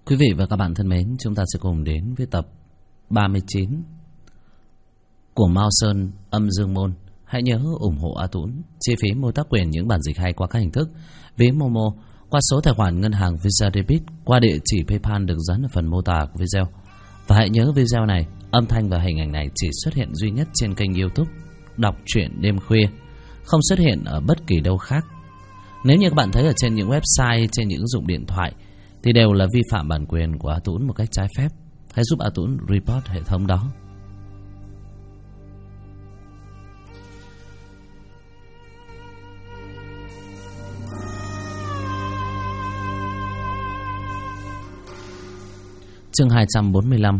Quý vị và các bạn thân mến, chúng ta sẽ cùng đến với tập 39 của Mao Sơn Âm Dương Môn. Hãy nhớ ủng hộ A Tũng, chi phí mua tác quyền những bản dịch hay qua các hình thức ví Momo, qua số tài khoản ngân hàng Visa Debit, qua địa chỉ PayPal được dán ở phần mô tả của video. Và hãy nhớ video này, âm thanh và hình ảnh này chỉ xuất hiện duy nhất trên kênh YouTube Đọc Truyện Đêm Khuya, không xuất hiện ở bất kỳ đâu khác. Nếu như các bạn thấy ở trên những website, trên những ứng dụng điện thoại thì đều là vi phạm bản quyền của A Tũng một cách trái phép. Hãy giúp A Tũng report hệ thống đó. Chương 245.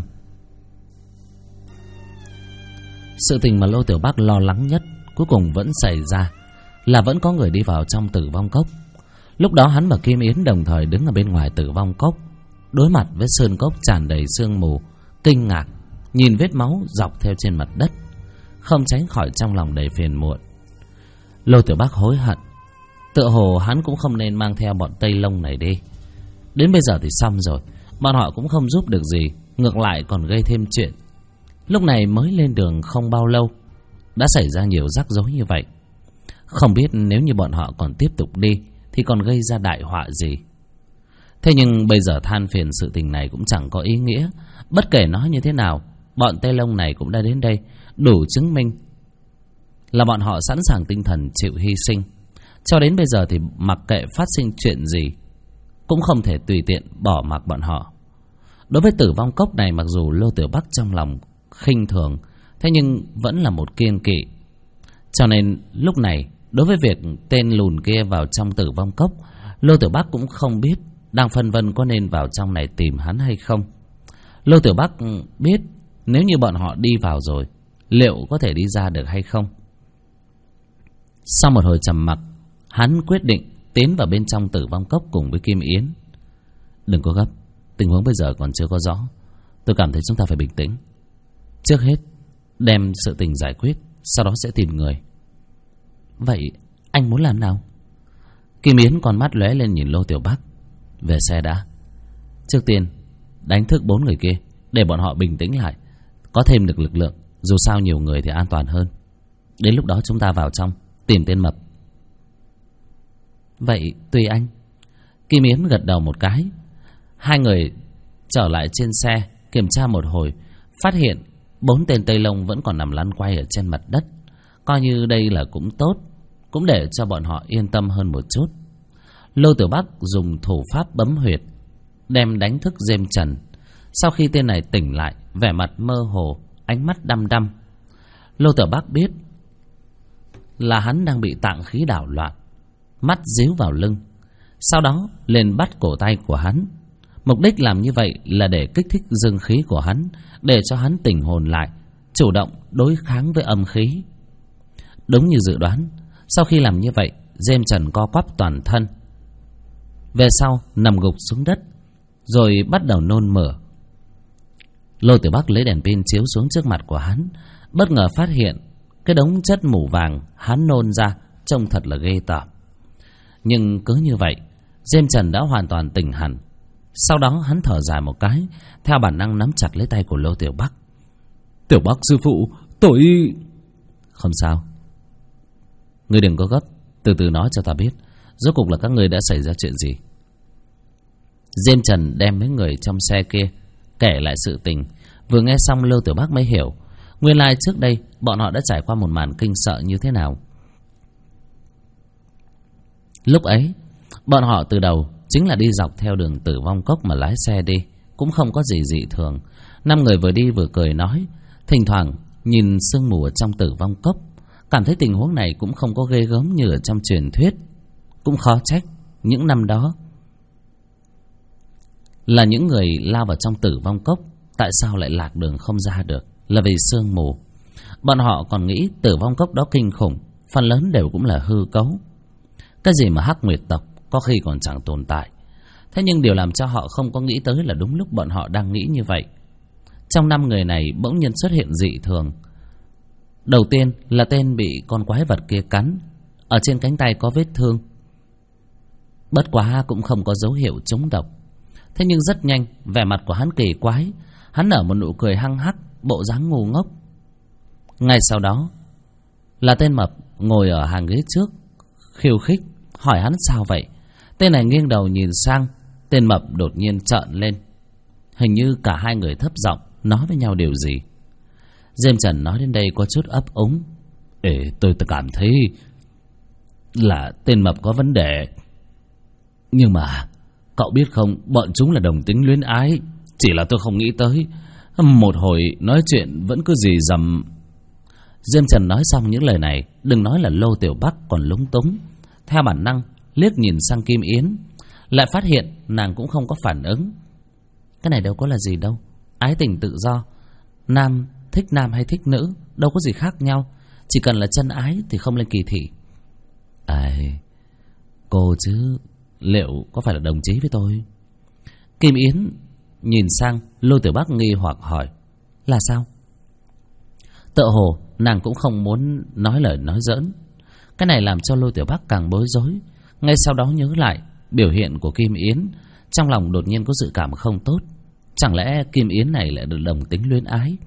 Sự tình mà Lô Tiểu Bắc lo lắng nhất cuối cùng vẫn xảy ra, là vẫn có người đi vào trong Tử Vong Cốc. Lúc đó hắn và Kim Yến đồng thời đứng ở bên ngoài Tử Vong Cốc, đối mặt với sơn cốc tràn đầy sương mù, kinh ngạc nhìn vết máu dọc theo trên mặt đất, không tránh khỏi trong lòng đầy phiền muộn. Lô Tiểu Bắc hối hận, tựa hồ hắn cũng không nên mang theo bọn Tây Lông này đi. Đến bây giờ thì xong rồi, bọn họ cũng không giúp được gì, ngược lại còn gây thêm chuyện. Lúc này mới lên đường không bao lâu đã xảy ra nhiều rắc rối như vậy. Không biết nếu như bọn họ còn tiếp tục đi thì còn gây ra đại họa gì. Thế nhưng bây giờ than phiền sự tình này cũng chẳng có ý nghĩa. Bất kể nói như thế nào, bọn Tây Lông này cũng đã đến đây, đủ chứng minh là bọn họ sẵn sàng tinh thần chịu hy sinh. Cho đến bây giờ thì mặc kệ phát sinh chuyện gì cũng không thể tùy tiện bỏ mặc bọn họ. Đối với Tử Vong Cốc này, mặc dù Lô Tiểu Bắc trong lòng khinh thường, thế nhưng vẫn là một kiêng kỵ. Cho nên lúc này, đối với việc tên lùn kia vào trong Tử Vong Cốc, Lô Tiểu Bắc cũng không biết, đang phân vân có nên vào trong này tìm hắn hay không. Lô Tiểu Bắc biết nếu như bọn họ đi vào rồi, liệu có thể đi ra được hay không. Sau một hồi trầm mặc, hắn quyết định tiến vào bên trong Tử Vong Cốc cùng với Kim Yến. Đừng có gấp, tình huống bây giờ còn chưa có rõ. Tôi cảm thấy chúng ta phải bình tĩnh. Trước hết đem sự tình giải quyết, sau đó sẽ tìm người. Vậy anh muốn làm nào? Kim Yến con mắt lóe lên nhìn Lô Tiểu Bắc. Về xe đã. Trước tiên đánh thức 4 người kia, để bọn họ bình tĩnh lại, có thêm được lực lượng. Dù sao nhiều người thì an toàn hơn. Đến lúc đó chúng ta vào trong tìm tên mập. Vậy tùy anh. Kim Yến gật đầu một cái. Hai người trở lại trên xe, kiểm tra một hồi, phát hiện 4 tên Tây Lông vẫn còn nằm lăn quay ở trên mặt đất. Coi như đây là cũng tốt, cũng để cho bọn họ yên tâm hơn một chút. Lô Tiểu Bắc dùng thủ pháp bấm huyệt, đem đánh thức Diêm Trần. Sau khi tên này tỉnh lại, vẻ mặt mơ hồ, ánh mắt đăm đăm. Lô Tiểu Bắc biết là hắn đang bị tạng khí đảo loạn, mắt díu vào lưng. Sau đó lên bắt cổ tay của hắn. Mục đích làm như vậy là để kích thích dương khí của hắn, để cho hắn tỉnh hồn lại, chủ động đối kháng với âm khí. Đúng như dự đoán, sau khi làm như vậy, Diêm Trần co quắp toàn thân, về sau nằm gục xuống đất, rồi bắt đầu nôn mửa. Lô Tiểu Bắc lấy đèn pin chiếu xuống trước mặt của hắn, bất ngờ phát hiện cái đống chất mủ vàng hắn nôn ra trông thật là ghê tởm. Nhưng cứ như vậy, Diêm Trần đã hoàn toàn tỉnh hẳn. Sau đó hắn thở dài một cái, theo bản năng nắm chặt lấy tay của Lô Tiểu Bắc. Tiểu Bắc sư phụ, tôi... Không sao, ngươi đừng có gấp, từ từ nói cho ta biết, rốt cuộc là các ngươi đã xảy ra chuyện gì. Diêm Trần đem mấy người trong xe kia kể lại sự tình. Vừa nghe xong, Lô Tiểu Bắc mới hiểu nguyên lai trước đây bọn họ đã trải qua một màn kinh sợ như thế nào. Lúc ấy bọn họ từ đầu chính là đi dọc theo đường Tử Vong Cốc mà lái xe đi, cũng không có gì dị thường. 5 người vừa đi vừa cười nói, thỉnh thoảng nhìn sương mù ở trong Tử Vong Cốc, cảm thấy tình huống này cũng không có ghê gớm như ở trong truyền thuyết. Cũng khó trách những năm đó là những người lao vào trong Tử Vong Cốc, tại sao lại lạc đường không ra được, là vì sương mù. Bọn họ còn nghĩ Tử Vong Cốc đó kinh khủng, phần lớn đều cũng là hư cấu. Cái gì mà Hắc Nguyệt tộc có khi còn chẳng tồn tại. Thế nhưng điều làm cho họ không có nghĩ tới là đúng lúc bọn họ đang nghĩ như vậy, trong 5 người này bỗng nhiên xuất hiện dị thường. Đầu tiên là tên bị con quái vật kia cắn, ở trên cánh tay có vết thương, bất quá cũng không có dấu hiệu trúng độc. Thế nhưng rất nhanh, vẻ mặt của hắn kỳ quái. Hắn nở một nụ cười hăng hắc, bộ dáng ngu ngốc. Ngay sau đó là tên mập ngồi ở hàng ghế trước, khiêu khích hỏi hắn sao vậy. Tên này nghiêng đầu nhìn sang, tên mập đột nhiên trợn lên. Hình như cả hai người thấp giọng nói với nhau điều gì. Diêm Trần nói đến đây có chút ấp úng. Tôi cảm thấy là tên mập có vấn đề. Nhưng mà cậu biết không, bọn chúng là đồng tính luyến ái. Chỉ là tôi không nghĩ tới, một hồi nói chuyện vẫn cứ rì rầm. Diêm Trần nói xong những lời này, đừng nói là Lô Tiểu Bắc còn lúng túng. Theo bản năng liếc nhìn sang Kim Yến, lại phát hiện nàng cũng không có phản ứng. Cái này đâu có là gì đâu, ái tình tự do, nam thích nam hay thích nữ đâu có gì khác nhau. Chỉ cần là chân ái thì không lên kỳ thị. Cô chứ liệu có phải là đồng chí với tôi? Kim Yến nhìn sang Lô Tiểu Bắc nghi hoặc hỏi. Là sao? Tựa hồ nàng cũng không muốn nói lời nói giỡn. Cái này làm cho Lô Tiểu Bắc càng bối rối. Ngay sau đó nhớ lại biểu hiện của Kim Yến, trong lòng đột nhiên có dự cảm không tốt. Chẳng lẽ Kim Yến này lại được đồng tính luyến ái?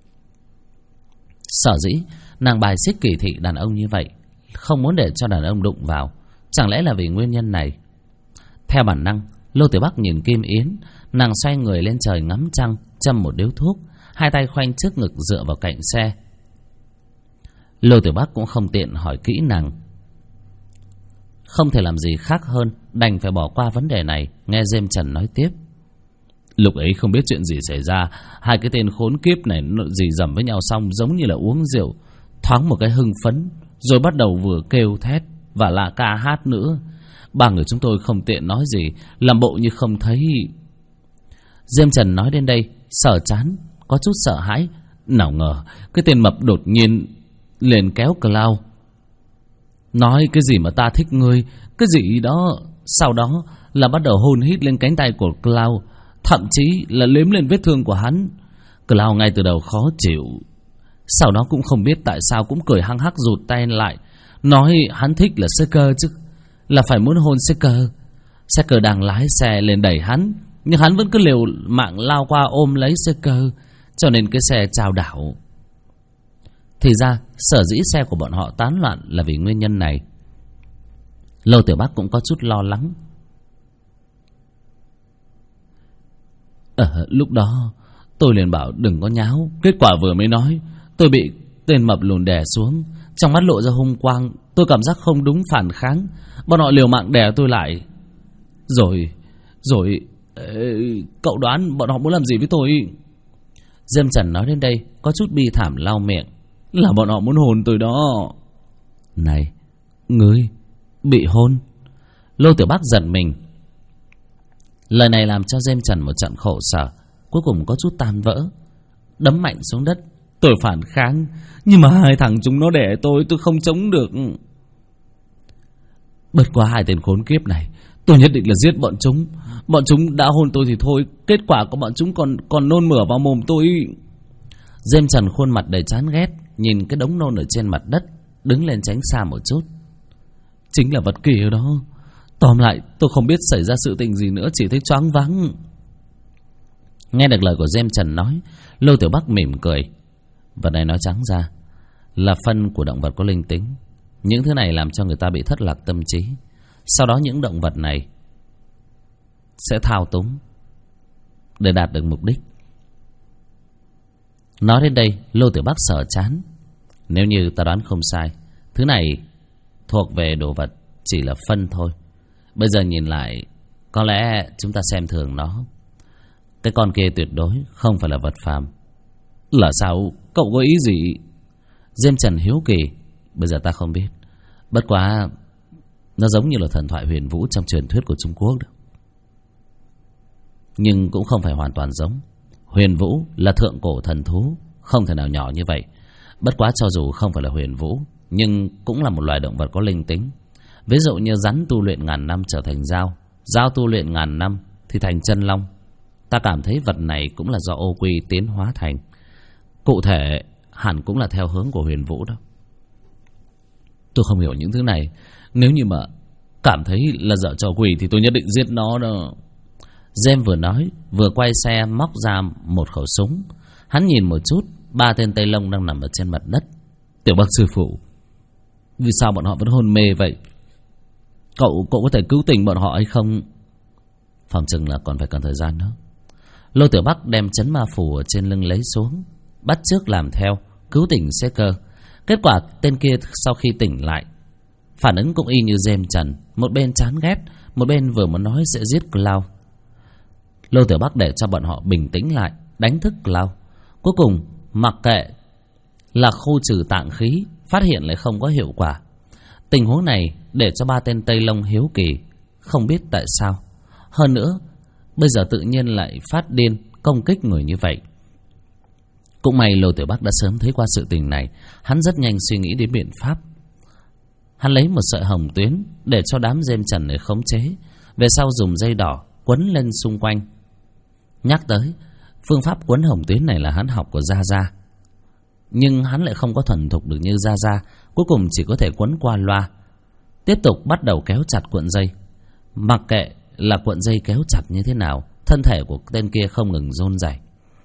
Sở dĩ nàng bài xích kỳ thị đàn ông như vậy, không muốn để cho đàn ông đụng vào, chẳng lẽ là vì nguyên nhân này? Theo bản năng, Lô Tiểu Bắc nhìn Kim Yến. Nàng xoay người lên trời ngắm trăng, châm một điếu thuốc, hai tay khoanh trước ngực dựa vào cạnh xe. Lô Tiểu Bắc cũng không tiện hỏi kỹ nàng, không thể làm gì khác hơn đành phải bỏ qua vấn đề này. Nghe Diêm Trần nói tiếp. Lúc ấy không biết chuyện gì xảy ra, hai cái tên khốn kiếp này nó dì dầm với nhau xong giống như là uống rượu, thoáng một cái hưng phấn, rồi bắt đầu vừa kêu thét và là ca hát nữa. Ba người chúng tôi không tiện nói gì, làm bộ như không thấy. Diêm Trần nói đến đây sờ trán, có chút sợ hãi. Nào ngờ cái tên mập đột nhiên liền kéo Cloud, nói cái gì mà ta thích ngươi, cái gì đó. Sau đó là bắt đầu hôn hít lên cánh tay của Cloud, thậm chí là liếm lên vết thương của hắn. Cloud ngay từ đầu khó chịu, sau đó cũng không biết tại sao cũng cười hăng hắc rụt tay lại, nói hắn thích là Seeker chứ, là phải muốn hôn Seeker. Seeker đang lái xe lên đẩy hắn, nhưng hắn vẫn cứ liều mạng lao qua ôm lấy Seeker, cho nên cái xe chao đảo. Thì ra sở dĩ xe của bọn họ tán loạn là vì nguyên nhân này. Lô Tiểu Bắc cũng có chút lo lắng. Lúc đó tôi liền bảo đừng có nháo, kết quả vừa mới nói tôi bị tên mập lùn đè xuống, trong mắt lộ ra hung quang. Tôi cảm giác không đúng, phản kháng, bọn họ liều mạng đè tôi lại. Rồi cậu đoán bọn họ muốn làm gì với tôi? Diêm Trần nói đến đây có chút bi thảm lau miệng. Là bọn họ muốn hôn tôi đó. Này, ngươi bị hôn? Lô Tiểu Bắc giận mình. Lời này làm cho Diêm Trần một trận khổ sở, cuối cùng có chút tan vỡ, đấm mạnh xuống đất. Tôi phản kháng, nhưng mà hai thằng chúng nó đẻ tôi không chống được. Bất quá hai tên khốn kiếp này, tôi nhất định là giết bọn chúng. Bọn chúng đã hôn tôi thì thôi, kết quả của bọn chúng còn nôn mửa vào mồm tôi. Diêm Trần khuôn mặt đầy chán ghét, nhìn cái đống nôn ở trên mặt đất, đứng lên tránh xa một chút. Chính là vật kỳ đó. Tóm lại tôi không biết xảy ra sự tình gì nữa, chỉ thấy choáng váng. Nghe được lời của Diêm Trần nói, Lô Tiểu Bắc mỉm cười. Vật này nói trắng ra là phân của động vật có linh tính. Những thứ này làm cho người ta bị thất lạc tâm trí. Sau đó những động vật này sẽ thao túng để đạt được mục đích. Nói đến đây Lô Tiểu Bắc sờ chán. Nếu như ta đoán không sai, thứ này thuộc về đồ vật chỉ là phân thôi. Bây giờ nhìn lại, có lẽ chúng ta xem thường nó. Cái con kia tuyệt đối không phải là vật phàm. Là sao? Cậu có ý gì? Diêm Trần hiếu kỳ. Bây giờ ta không biết, bất quá nó giống như là thần thoại huyền vũ trong truyền thuyết của Trung Quốc đó. Nhưng cũng không phải hoàn toàn giống. Huyền vũ là thượng cổ thần thú, không thể nào nhỏ như vậy. Bất quá cho dù không phải là huyền vũ, nhưng cũng là một loài động vật có linh tính. Ví dụ như rắn tu luyện ngàn năm trở thành dao, dao tu luyện ngàn năm thì thành chân long. Ta cảm thấy vật này cũng là do ô quy tiến hóa thành. Cụ thể hẳn cũng là theo hướng của huyền vũ đó. Tôi không hiểu những thứ này. Nếu như mà cảm thấy là dở trò quỷ thì tôi nhất định giết nó đó. James vừa nói vừa quay xe móc ra một khẩu súng. Hắn nhìn một chút 3 tên Tây Lông đang nằm ở trên mặt đất. Tiểu Bắc sư phụ, vì sao bọn họ vẫn hôn mê vậy? Cậu có thể cứu tỉnh bọn họ hay không? Phòng chừng là còn phải cần thời gian nữa. Lô Tiểu Bắc đem chấn ma phủ ở trên lưng lấy xuống, bắt chước làm theo, cứu tỉnh Seeker. Kết quả tên kia sau khi tỉnh lại, phản ứng cũng y như James Trần, một bên chán ghét, một bên vừa muốn nói sẽ giết Cloud. Lô Tiểu Bắc để cho bọn họ bình tĩnh lại, đánh thức Cloud. Cuối cùng mặc kệ là khu trừ tạng khí, phát hiện lại không có hiệu quả. Tình huống này để cho 3 tên Tây Lông hiếu kỳ, không biết tại sao. Hơn nữa, bây giờ tự nhiên lại phát điên công kích người như vậy. Cũng may Lô Tiểu Bắc đã sớm thấy qua sự tình này, hắn rất nhanh suy nghĩ đến biện pháp. Hắn lấy một sợi hồng tuyến để cho đám James Trần này khống chế, về sau dùng dây đỏ quấn lên xung quanh. Nhắc tới, phương pháp quấn hồng tuyến này là hắn học của Gia Gia, nhưng hắn lại không có thuần thục được như Gia Gia, cuối cùng chỉ có thể quấn qua loa. Tiếp tục bắt đầu kéo chặt cuộn dây. Mặc kệ là cuộn dây kéo chặt như thế nào, thân thể của tên kia không ngừng run rẩy,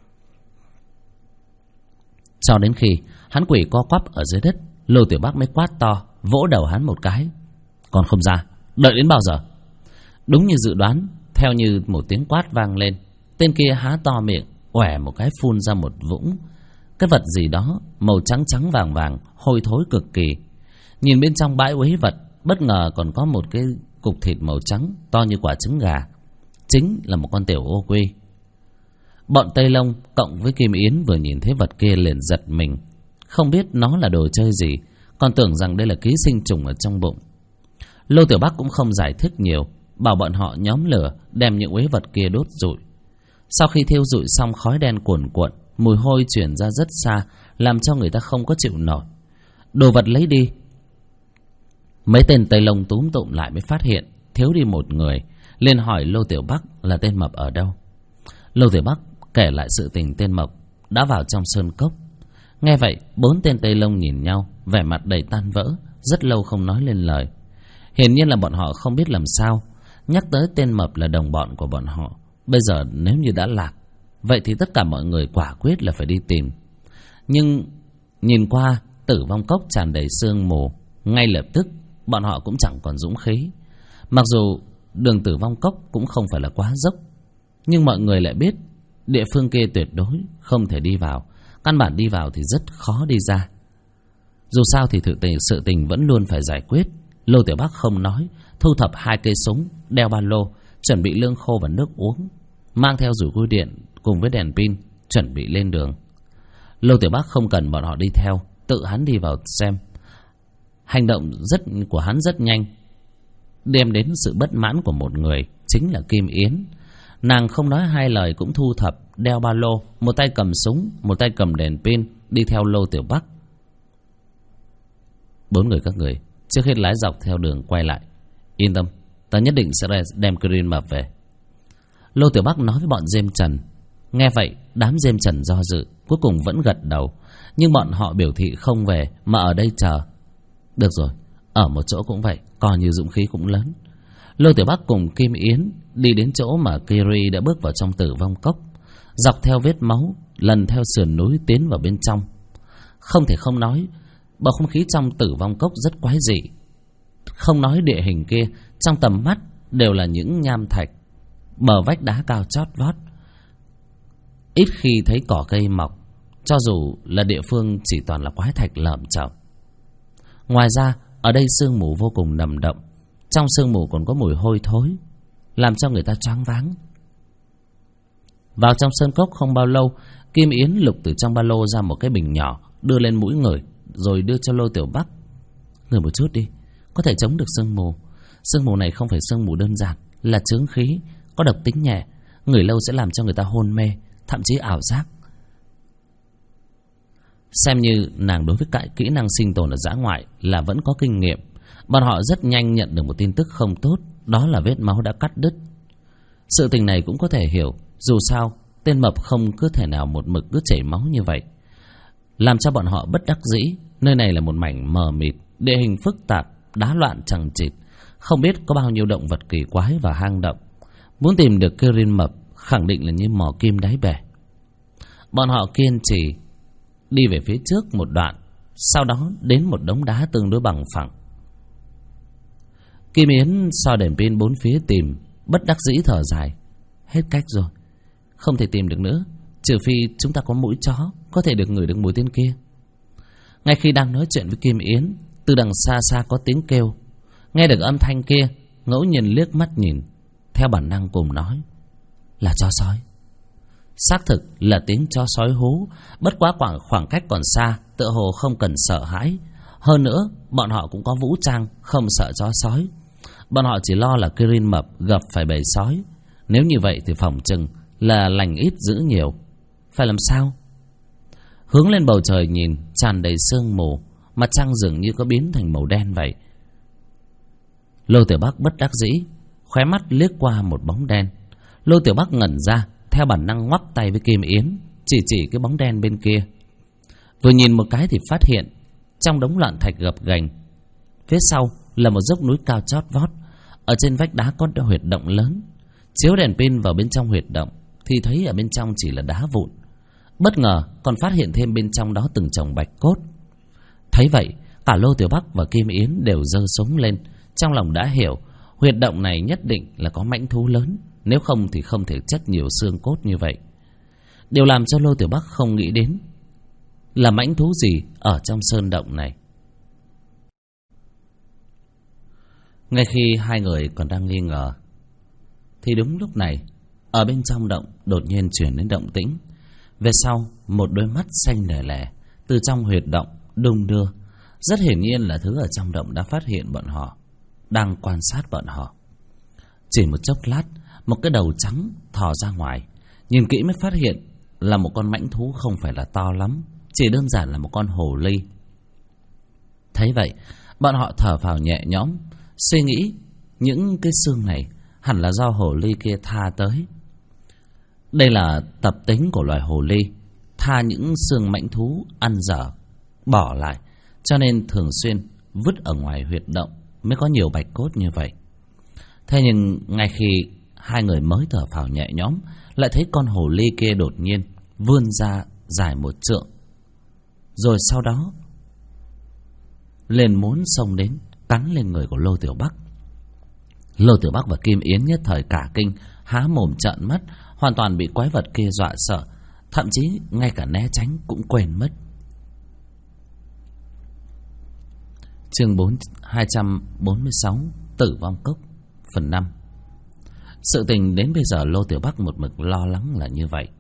cho đến khi hắn quỳ co quắp ở dưới đất. Lô Tiểu Bắc mới quát to, vỗ đầu hắn một cái. Còn không ra, đợi đến bao giờ? Đúng như dự đoán, theo như một tiếng quát vang lên, tên kia há to miệng, oẻ một cái phun ra một vũng cái vật gì đó màu trắng trắng vàng vàng, hôi thối cực kỳ. Nhìn bên trong bãi uế vật, bất ngờ còn có một cái cục thịt màu trắng to như quả trứng gà, chính là một con tiểu ô quy. Bọn Tây Lông cộng với Kim Yến vừa nhìn thấy vật kia liền giật mình, không biết nó là đồ chơi gì, còn tưởng rằng đây là ký sinh trùng ở trong bụng. Lô Tiểu Bắc cũng không giải thích nhiều, bảo bọn họ nhóm lửa đem những uế vật kia đốt rụi. Sau khi thiêu rụi xong, khói đen cuồn cuộn, mùi hôi truyền ra rất xa, làm cho người ta không có chịu nổi. Đồ vật lấy đi, mấy tên Tây Lông túm tụm lại mới phát hiện thiếu đi một người, liền hỏi Lô Tiểu Bắc là tên Mập ở đâu. Lô Tiểu Bắc kể lại sự tình tên Mộc đã vào trong sơn cốc. Nghe vậy, 4 tên Tây Lông nhìn nhau, vẻ mặt đầy tan vỡ, rất lâu không nói lên lời. Hiển nhiên là bọn họ không biết làm sao. Nhắc tới tên Mập là đồng bọn của bọn họ, bây giờ nếu như đã lạc, vậy thì tất cả mọi người quả quyết là phải đi tìm. Nhưng nhìn qua Tử Vong Cốc tràn đầy sương mù, ngay lập tức bọn họ cũng chẳng còn dũng khí. Mặc dù đường Tử Vong Cốc cũng không phải là quá dốc, nhưng mọi người lại biết địa phương kia tuyệt đối không thể đi vào, căn bản đi vào thì rất khó đi ra. Dù sao thì sự tình vẫn luôn phải giải quyết. Lô Tiểu Bắc không nói, thu thập 2 cây súng, đeo ba lô, chuẩn bị lương khô và nước uống, mang theo rủi cui điện cùng với đèn pin, chuẩn bị lên đường. Lô Tiểu Bắc không cần bọn họ đi theo, tự hắn đi vào xem. Hành động của hắn rất nhanh, đem đến sự bất mãn của một người, chính là Kim Yến. Nàng không nói hai lời cũng thu thập, đeo ba lô, một tay cầm súng, một tay cầm đèn pin, đi theo Lô Tiểu Bắc. 4 người các người trước hết lái dọc theo đường quay lại. Yên tâm, ta nhất định sẽ đem Green Mập về. Lô Tiểu Bắc nói với bọn James Trần. Nghe vậy, đám James Trần do dự, cuối cùng vẫn gật đầu, nhưng bọn họ biểu thị không về mà ở đây chờ. Được rồi, ở một chỗ cũng vậy, coi như dũng khí cũng lớn. Lô Tiểu Bắc cùng Kim Yến đi đến chỗ mà Kiri đã bước vào trong Tử Vong Cốc, dọc theo vết máu, lần theo sườn núi tiến vào bên trong. Không thể không nói, bầu không khí trong Tử Vong Cốc rất quái dị. Không nói địa hình kia, trong tầm mắt đều là những nham thạch, bờ vách đá cao chót vót, ít khi thấy cỏ cây mọc, cho dù là địa phương chỉ toàn là quái thạch lởm chởm. Ngoài ra, ở đây sương mù vô cùng nồng đậm, trong sương mù còn có mùi hôi thối, làm cho người ta choáng váng. Vào trong sơn cốc không bao lâu, Kim Yến lục từ trong ba lô ra một cái bình nhỏ, đưa lên mũi người, rồi đưa cho Lô Tiểu Bắc. Ngửi một chút đi, có thể chống được sương mù. Sương mù này không phải sương mù đơn giản, là chướng khí, có độc tính nhẹ, ngửi lâu sẽ làm cho người ta hôn mê, thậm chí ảo giác. Xem như nàng đối với cái kỹ năng sinh tồn ở dã ngoại là vẫn có kinh nghiệm. Bọn họ rất nhanh nhận được một tin tức không tốt, đó là vết máu đã cắt đứt. Sự tình này cũng có thể hiểu, dù sao tên Mập không cứ thể nào một mực cứ chảy máu như vậy, làm cho bọn họ bất đắc dĩ. Nơi này là một mảnh mờ mịt, địa hình phức tạp, đá loạn chằng chịt, không biết có bao nhiêu động vật kỳ quái và hang động. Muốn tìm được Kirin mập khẳng định là như mò kim đáy bể. Bọn họ kiên trì đi về phía trước một đoạn, sau đó đến một đống đá tương đối bằng phẳng. Kim Yến soi đèn pin bốn phía tìm, bất đắc dĩ thở dài. Hết cách rồi, không thể tìm được nữa, trừ phi chúng ta có mũi chó có thể được ngửi được mùi tên kia. Ngay khi đang nói chuyện với Kim Yến, từ đằng xa xa có tiếng kêu. Nghe được âm thanh kia, ngẫu nhiên liếc mắt nhìn, theo bản năng cùng nói là chó sói. Xác thực là tiếng chó sói hú, bất quá khoảng cách còn xa, tựa hồ không cần sợ hãi. Hơn nữa, bọn họ cũng có vũ trang, không sợ chó sói. Bọn họ chỉ lo là Kirin mập gặp phải bầy sói. Nếu như vậy thì phỏng chừng là lành ít dữ nhiều. Phải làm sao? Hướng lên bầu trời nhìn, tràn đầy sương mù, mặt trăng dường như có biến thành màu đen vậy. Lô Tiểu Bắc bất đắc dĩ, khóe mắt liếc qua một bóng đen. Lô Tiểu Bắc ngẩn ra, theo bản năng ngoắc tay với Kim Yến, chỉ cái bóng đen bên kia. Vừa nhìn một cái thì phát hiện trong đống loạn thạch gập ghềnh, phía sau là một dốc núi cao chót vót. Ở trên vách đá có huyệt động lớn. Chiếu đèn pin vào bên trong huyệt động thì thấy ở bên trong chỉ là đá vụn. Bất ngờ còn phát hiện thêm bên trong đó từng chồng bạch cốt. Thấy vậy, cả Lô Tiểu Bắc và Kim Yến đều giơ súng lên. Trong lòng đã hiểu, huyệt động này nhất định là có mãnh thú lớn, nếu không thì không thể chất nhiều xương cốt như vậy. Điều làm cho Lô Tiểu Bắc không nghĩ đến là mãnh thú gì ở trong sơn động này. Ngay khi hai người còn đang nghi ngờ thì đúng lúc này, ở bên trong động đột nhiên chuyển đến động tĩnh. Về sau, một đôi mắt xanh lè lè từ trong huyệt động đung đưa. Rất hiển nhiên là thứ ở trong động đã phát hiện bọn họ, đang quan sát bọn họ. Chỉ một chốc lát, một cái đầu trắng thò ra ngoài. Nhìn kỹ mới phát hiện là một con mãnh thú không phải là to lắm, chỉ đơn giản là một con hồ ly. Thấy vậy, bọn họ thở phào nhẹ nhõm, suy nghĩ những cái xương này hẳn là do hồ ly kia tha tới. Đây là tập tính của loài hồ ly, tha những xương mãnh thú ăn dở bỏ lại, cho nên thường xuyên vứt ở ngoài huyệt động mới có nhiều bạch cốt như vậy. Thế nhưng ngay khi hai người mới thở phào nhẹ nhõm, lại thấy con hồ ly kia đột nhiên vươn ra dài một trượng, rồi sau đó lên muốn xông đến cắn lên người của Lô Tiểu Bắc. Lô Tiểu Bắc và Kim Yến nhất thời cả kinh, há mồm trợn mắt, hoàn toàn bị quái vật kia dọa sợ, thậm chí ngay cả né tránh cũng quên mất. Chương 246 Tử vong cốc phần 5. Sự tình đến bây giờ Lô Tiểu Bắc một mực lo lắng là như vậy.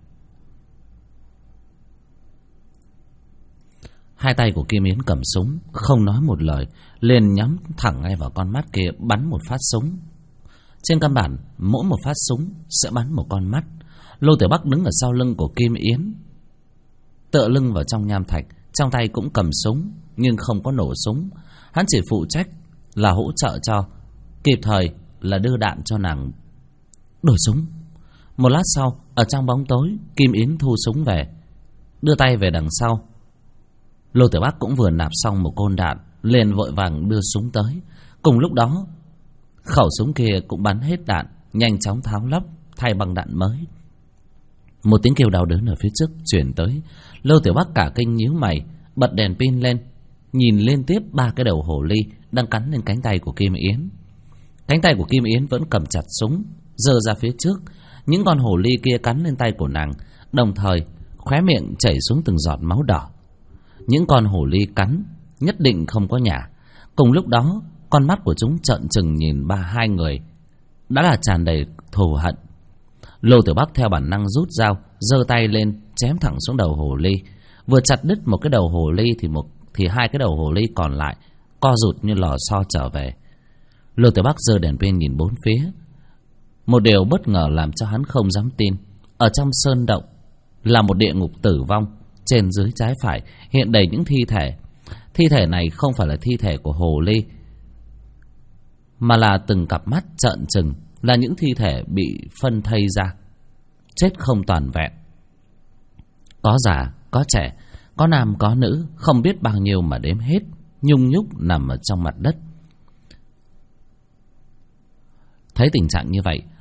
Hai tay của Kim Yến cầm súng, không nói một lời, liền nhắm thẳng ngay vào con mắt kia bắn một phát súng. Trên căn bản, mỗi một phát súng sẽ bắn một con mắt. Lô Tiểu Bắc đứng ở sau lưng của Kim Yến, tựa lưng vào trong nham thạch, trong tay cũng cầm súng, nhưng không có nổ súng. Hắn chỉ phụ trách là hỗ trợ cho, kịp thời là đưa đạn cho nàng đổi súng. Một lát sau, ở trong bóng tối, Kim Yến thu súng về, đưa tay về đằng sau. Lô Tiểu Bắc cũng vừa nạp xong một côn đạn, liền vội vàng đưa súng tới. Cùng lúc đó, khẩu súng kia cũng bắn hết đạn, nhanh chóng tháo lắp, thay bằng đạn mới. Một tiếng kêu đau đớn ở phía trước chuyển tới. Lô Tiểu Bắc cả kinh nhíu mày, bật đèn pin lên, nhìn liên tiếp ba cái đầu hồ ly đang cắn lên cánh tay của Kim Yến. Cánh tay của Kim Yến vẫn cầm chặt súng, giơ ra phía trước. Những con hồ ly kia cắn lên tay của nàng, đồng thời khóe miệng chảy xuống từng giọt máu đỏ. Những con hồ ly cắn nhất định không có nhả. Cùng lúc đó, con mắt của chúng trợn trừng nhìn hai người, đã là tràn đầy thù hận. Lô Tiểu Bắc theo bản năng rút dao, giơ tay lên chém thẳng xuống đầu hồ ly. Vừa chặt đứt một cái đầu hồ ly thì hai cái đầu hồ ly còn lại co rụt như lò xo trở về. Lô Tiểu Bắc giơ đèn pin nhìn bốn phía. Một điều bất ngờ làm cho hắn không dám tin. Ở trong sơn động là một địa ngục tử vong. Trên dưới trái phải hiện đầy những thi thể. Thi thể này không phải là thi thể của hồ ly, mà là từng cặp mắt trợn trừng, là những thi thể bị phân thây ra, chết không toàn vẹn. Có già, có trẻ, có nam, có nữ, không biết bao nhiêu mà đếm hết, nhung nhúc nằm ở trong mặt đất. Thấy tình trạng như vậy,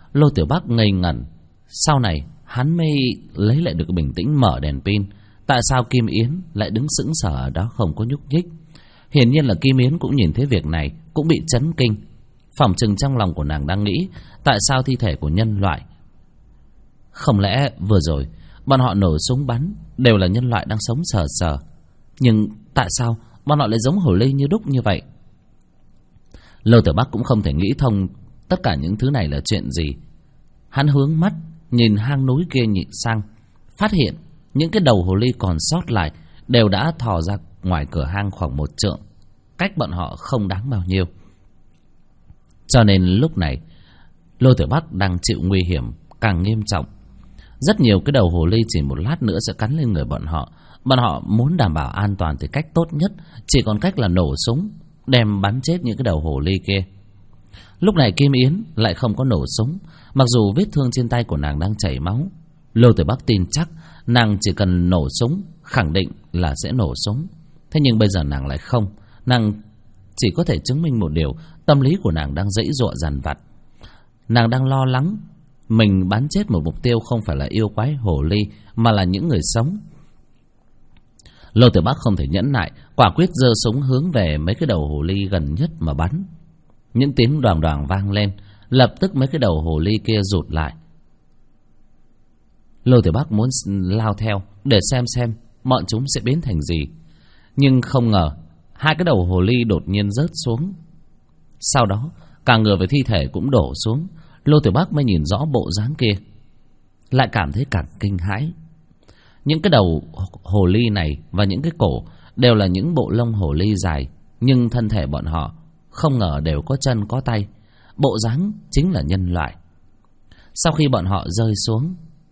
Lô Tiểu Bắc ngây ngẩn. Sau này hắn mới lấy lại được bình tĩnh, mở đèn pin. Tại sao Kim Yến lại đứng sững sờ ở đó không có nhúc nhích? Hiển nhiên là Kim Yến cũng nhìn thấy việc này, cũng bị chấn kinh. Phỏng chừng trong lòng của nàng đang nghĩ, tại sao thi thể của nhân loại? Không lẽ vừa rồi bọn họ nổ súng bắn đều là nhân loại đang sống sờ sờ? Nhưng tại sao bọn họ lại giống hồ ly như đúc như vậy? Lô Tiểu Bắc cũng không thể nghĩ thông tất cả những thứ này là chuyện gì. Hắn hướng mắt nhìn hang núi kia nhịn sang, phát hiện những cái đầu hồ ly còn sót lại đều đã thò ra ngoài cửa hang khoảng 1 trượng, cách bọn họ không đáng bao nhiêu. Cho nên lúc này Lô Tiểu Bắc đang chịu nguy hiểm càng nghiêm trọng. Rất nhiều cái đầu hồ ly chỉ một lát nữa sẽ cắn lên người bọn họ. Bọn họ muốn đảm bảo an toàn thì cách tốt nhất chỉ còn cách là nổ súng, đem bắn chết những cái đầu hồ ly kia. Lúc này Kim Yến lại không có nổ súng. Mặc dù vết thương trên tay của nàng đang chảy máu, Lô Tiểu Bắc tin chắc nàng chỉ cần nổ súng, khẳng định là sẽ nổ súng. Thế nhưng bây giờ nàng lại không. Nàng chỉ có thể chứng minh một điều, tâm lý của nàng đang giãy giụa dằn vặt. Nàng đang lo lắng mình bắn chết một mục tiêu không phải là yêu quái hồ ly, mà là những người sống. Lô Tiểu Bắc không thể nhẫn nại, quả quyết giơ súng hướng về mấy cái đầu hồ ly gần nhất mà bắn. Những tiếng đoàng đoàng vang lên, lập tức mấy cái đầu hồ ly kia rụt lại. Lô Tiểu Bắc muốn lao theo để xem bọn chúng sẽ biến thành gì, nhưng không ngờ hai cái đầu hồ ly đột nhiên rớt xuống. Sau đó cả người và thi thể cũng đổ xuống. Lô Tiểu Bắc mới nhìn rõ bộ dáng kia, lại cảm thấy càng kinh hãi. Những cái đầu hồ ly này và những cái cổ đều là những bộ lông hồ ly dài, nhưng thân thể bọn họ không ngờ đều có chân có tay, bộ dáng chính là nhân loại. Sau khi bọn họ rơi xuống,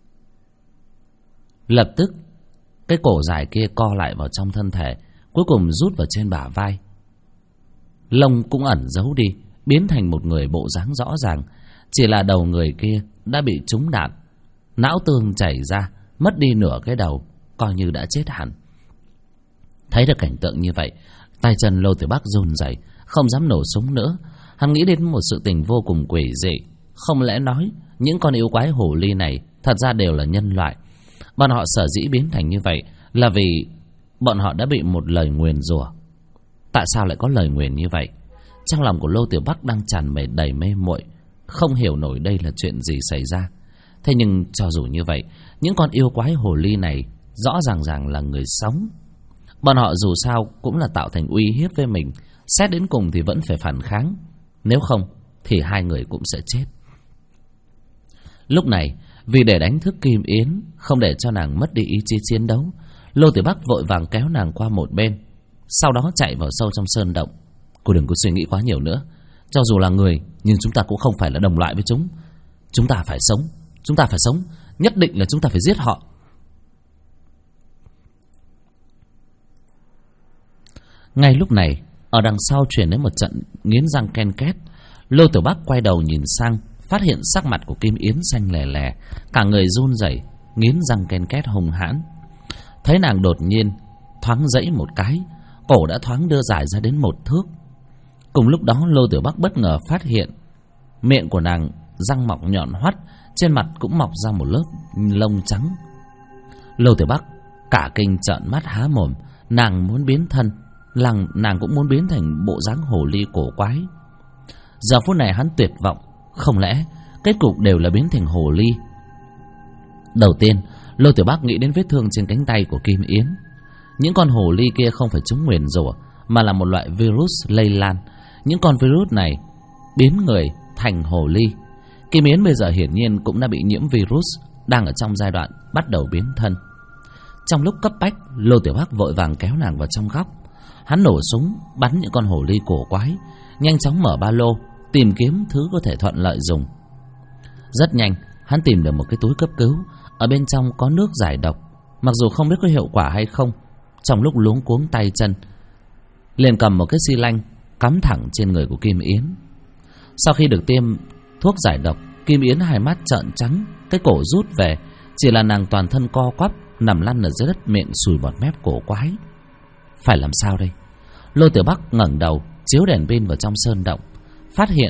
lập tức cái cổ dài kia co lại vào trong thân thể, cuối cùng rút vào trên bả vai. Lông cũng ẩn giấu đi, biến thành một người bộ dáng rõ ràng. Chỉ là đầu người kia đã bị trúng đạn, não tương chảy ra, mất đi nửa cái đầu, coi như đã chết hẳn. Thấy được cảnh tượng như vậy, tay chân Lô Tiểu Bắc run rẩy, không dám nổ súng nữa. Hắn nghĩ đến một sự tình vô cùng quỷ dị. Không lẽ nói những con yêu quái hồ ly này thật ra đều là nhân loại? Bọn họ sở dĩ biến thành như vậy là vì bọn họ đã bị một lời nguyền rủa. Tại sao lại có lời nguyền như vậy? Trong lòng của Lô Tiểu Bắc đang tràn đầy mê muội, không hiểu nổi đây là chuyện gì xảy ra. Thế nhưng cho dù như vậy, những con yêu quái hồ ly này rõ ràng là người sống. Bọn họ dù sao cũng là tạo thành uy hiếp với mình, xét đến cùng thì vẫn phải phản kháng. Nếu không thì hai người cũng sẽ chết. Lúc này vì để đánh thức Kim Yến, không để cho nàng mất đi ý chí chiến đấu, Lô Tiểu Bắc vội vàng kéo nàng qua một bên, sau đó chạy vào sâu trong sơn động. Cô đừng có suy nghĩ quá nhiều nữa. Cho dù là người, nhưng chúng ta cũng không phải là đồng loại với chúng. Chúng ta phải sống, chúng ta phải sống. Nhất định là chúng ta phải giết họ. Ngay lúc này, ở đằng sau truyền đến một trận nghiến răng ken két. Lô Tiểu Bắc quay đầu nhìn sang, phát hiện sắc mặt của Kim Yến xanh lè lè, cả người run rẩy, nghiến răng ken két hung hãn. Thấy nàng đột nhiên thoáng dãy một cái, cổ đã thoáng đưa dài ra đến 1 thước. Cùng lúc đó Lô Tiểu Bắc bất ngờ phát hiện miệng của nàng răng mọc nhọn hoắt, trên mặt cũng mọc ra một lớp lông trắng. Lô Tiểu Bắc cả kinh trợn mắt há mồm. Nàng muốn biến thân, nàng cũng muốn biến thành bộ dáng hồ ly cổ quái. Giờ phút này hắn tuyệt vọng, không lẽ kết cục đều là biến thành hồ ly? Đầu tiên Lô Tiểu Bắc nghĩ đến vết thương trên cánh tay của Kim Yến. Những con hồ ly kia không phải chúng nguyền rủa, mà là một loại virus lây lan. Những con virus này biến người thành hồ ly. Kim Yến bây giờ hiển nhiên cũng đã bị nhiễm virus, đang ở trong giai đoạn bắt đầu biến thân. Trong lúc cấp bách, Lô Tiểu Bắc vội vàng kéo nàng vào trong góc. Hắn nổ súng bắn những con hồ ly cổ quái, nhanh chóng mở ba lô tìm kiếm thứ có thể thuận lợi dùng. Rất nhanh hắn tìm được một cái túi cấp cứu, ở bên trong có nước giải độc. Mặc dù không biết có hiệu quả hay không, trong lúc luống cuống tay chân, liền cầm một cái xi lanh cắm thẳng trên người của Kim Yến. Sau khi được tiêm thuốc giải độc, Kim Yến hai mắt trợn trắng, cái cổ rút về, chỉ là nàng toàn thân co quắp nằm lăn ở dưới đất, miệng sùi bọt mép cổ quái. Phải làm sao đây? Lô Tiểu Bắc ngẩng đầu chiếu đèn pin vào trong sơn động, phát hiện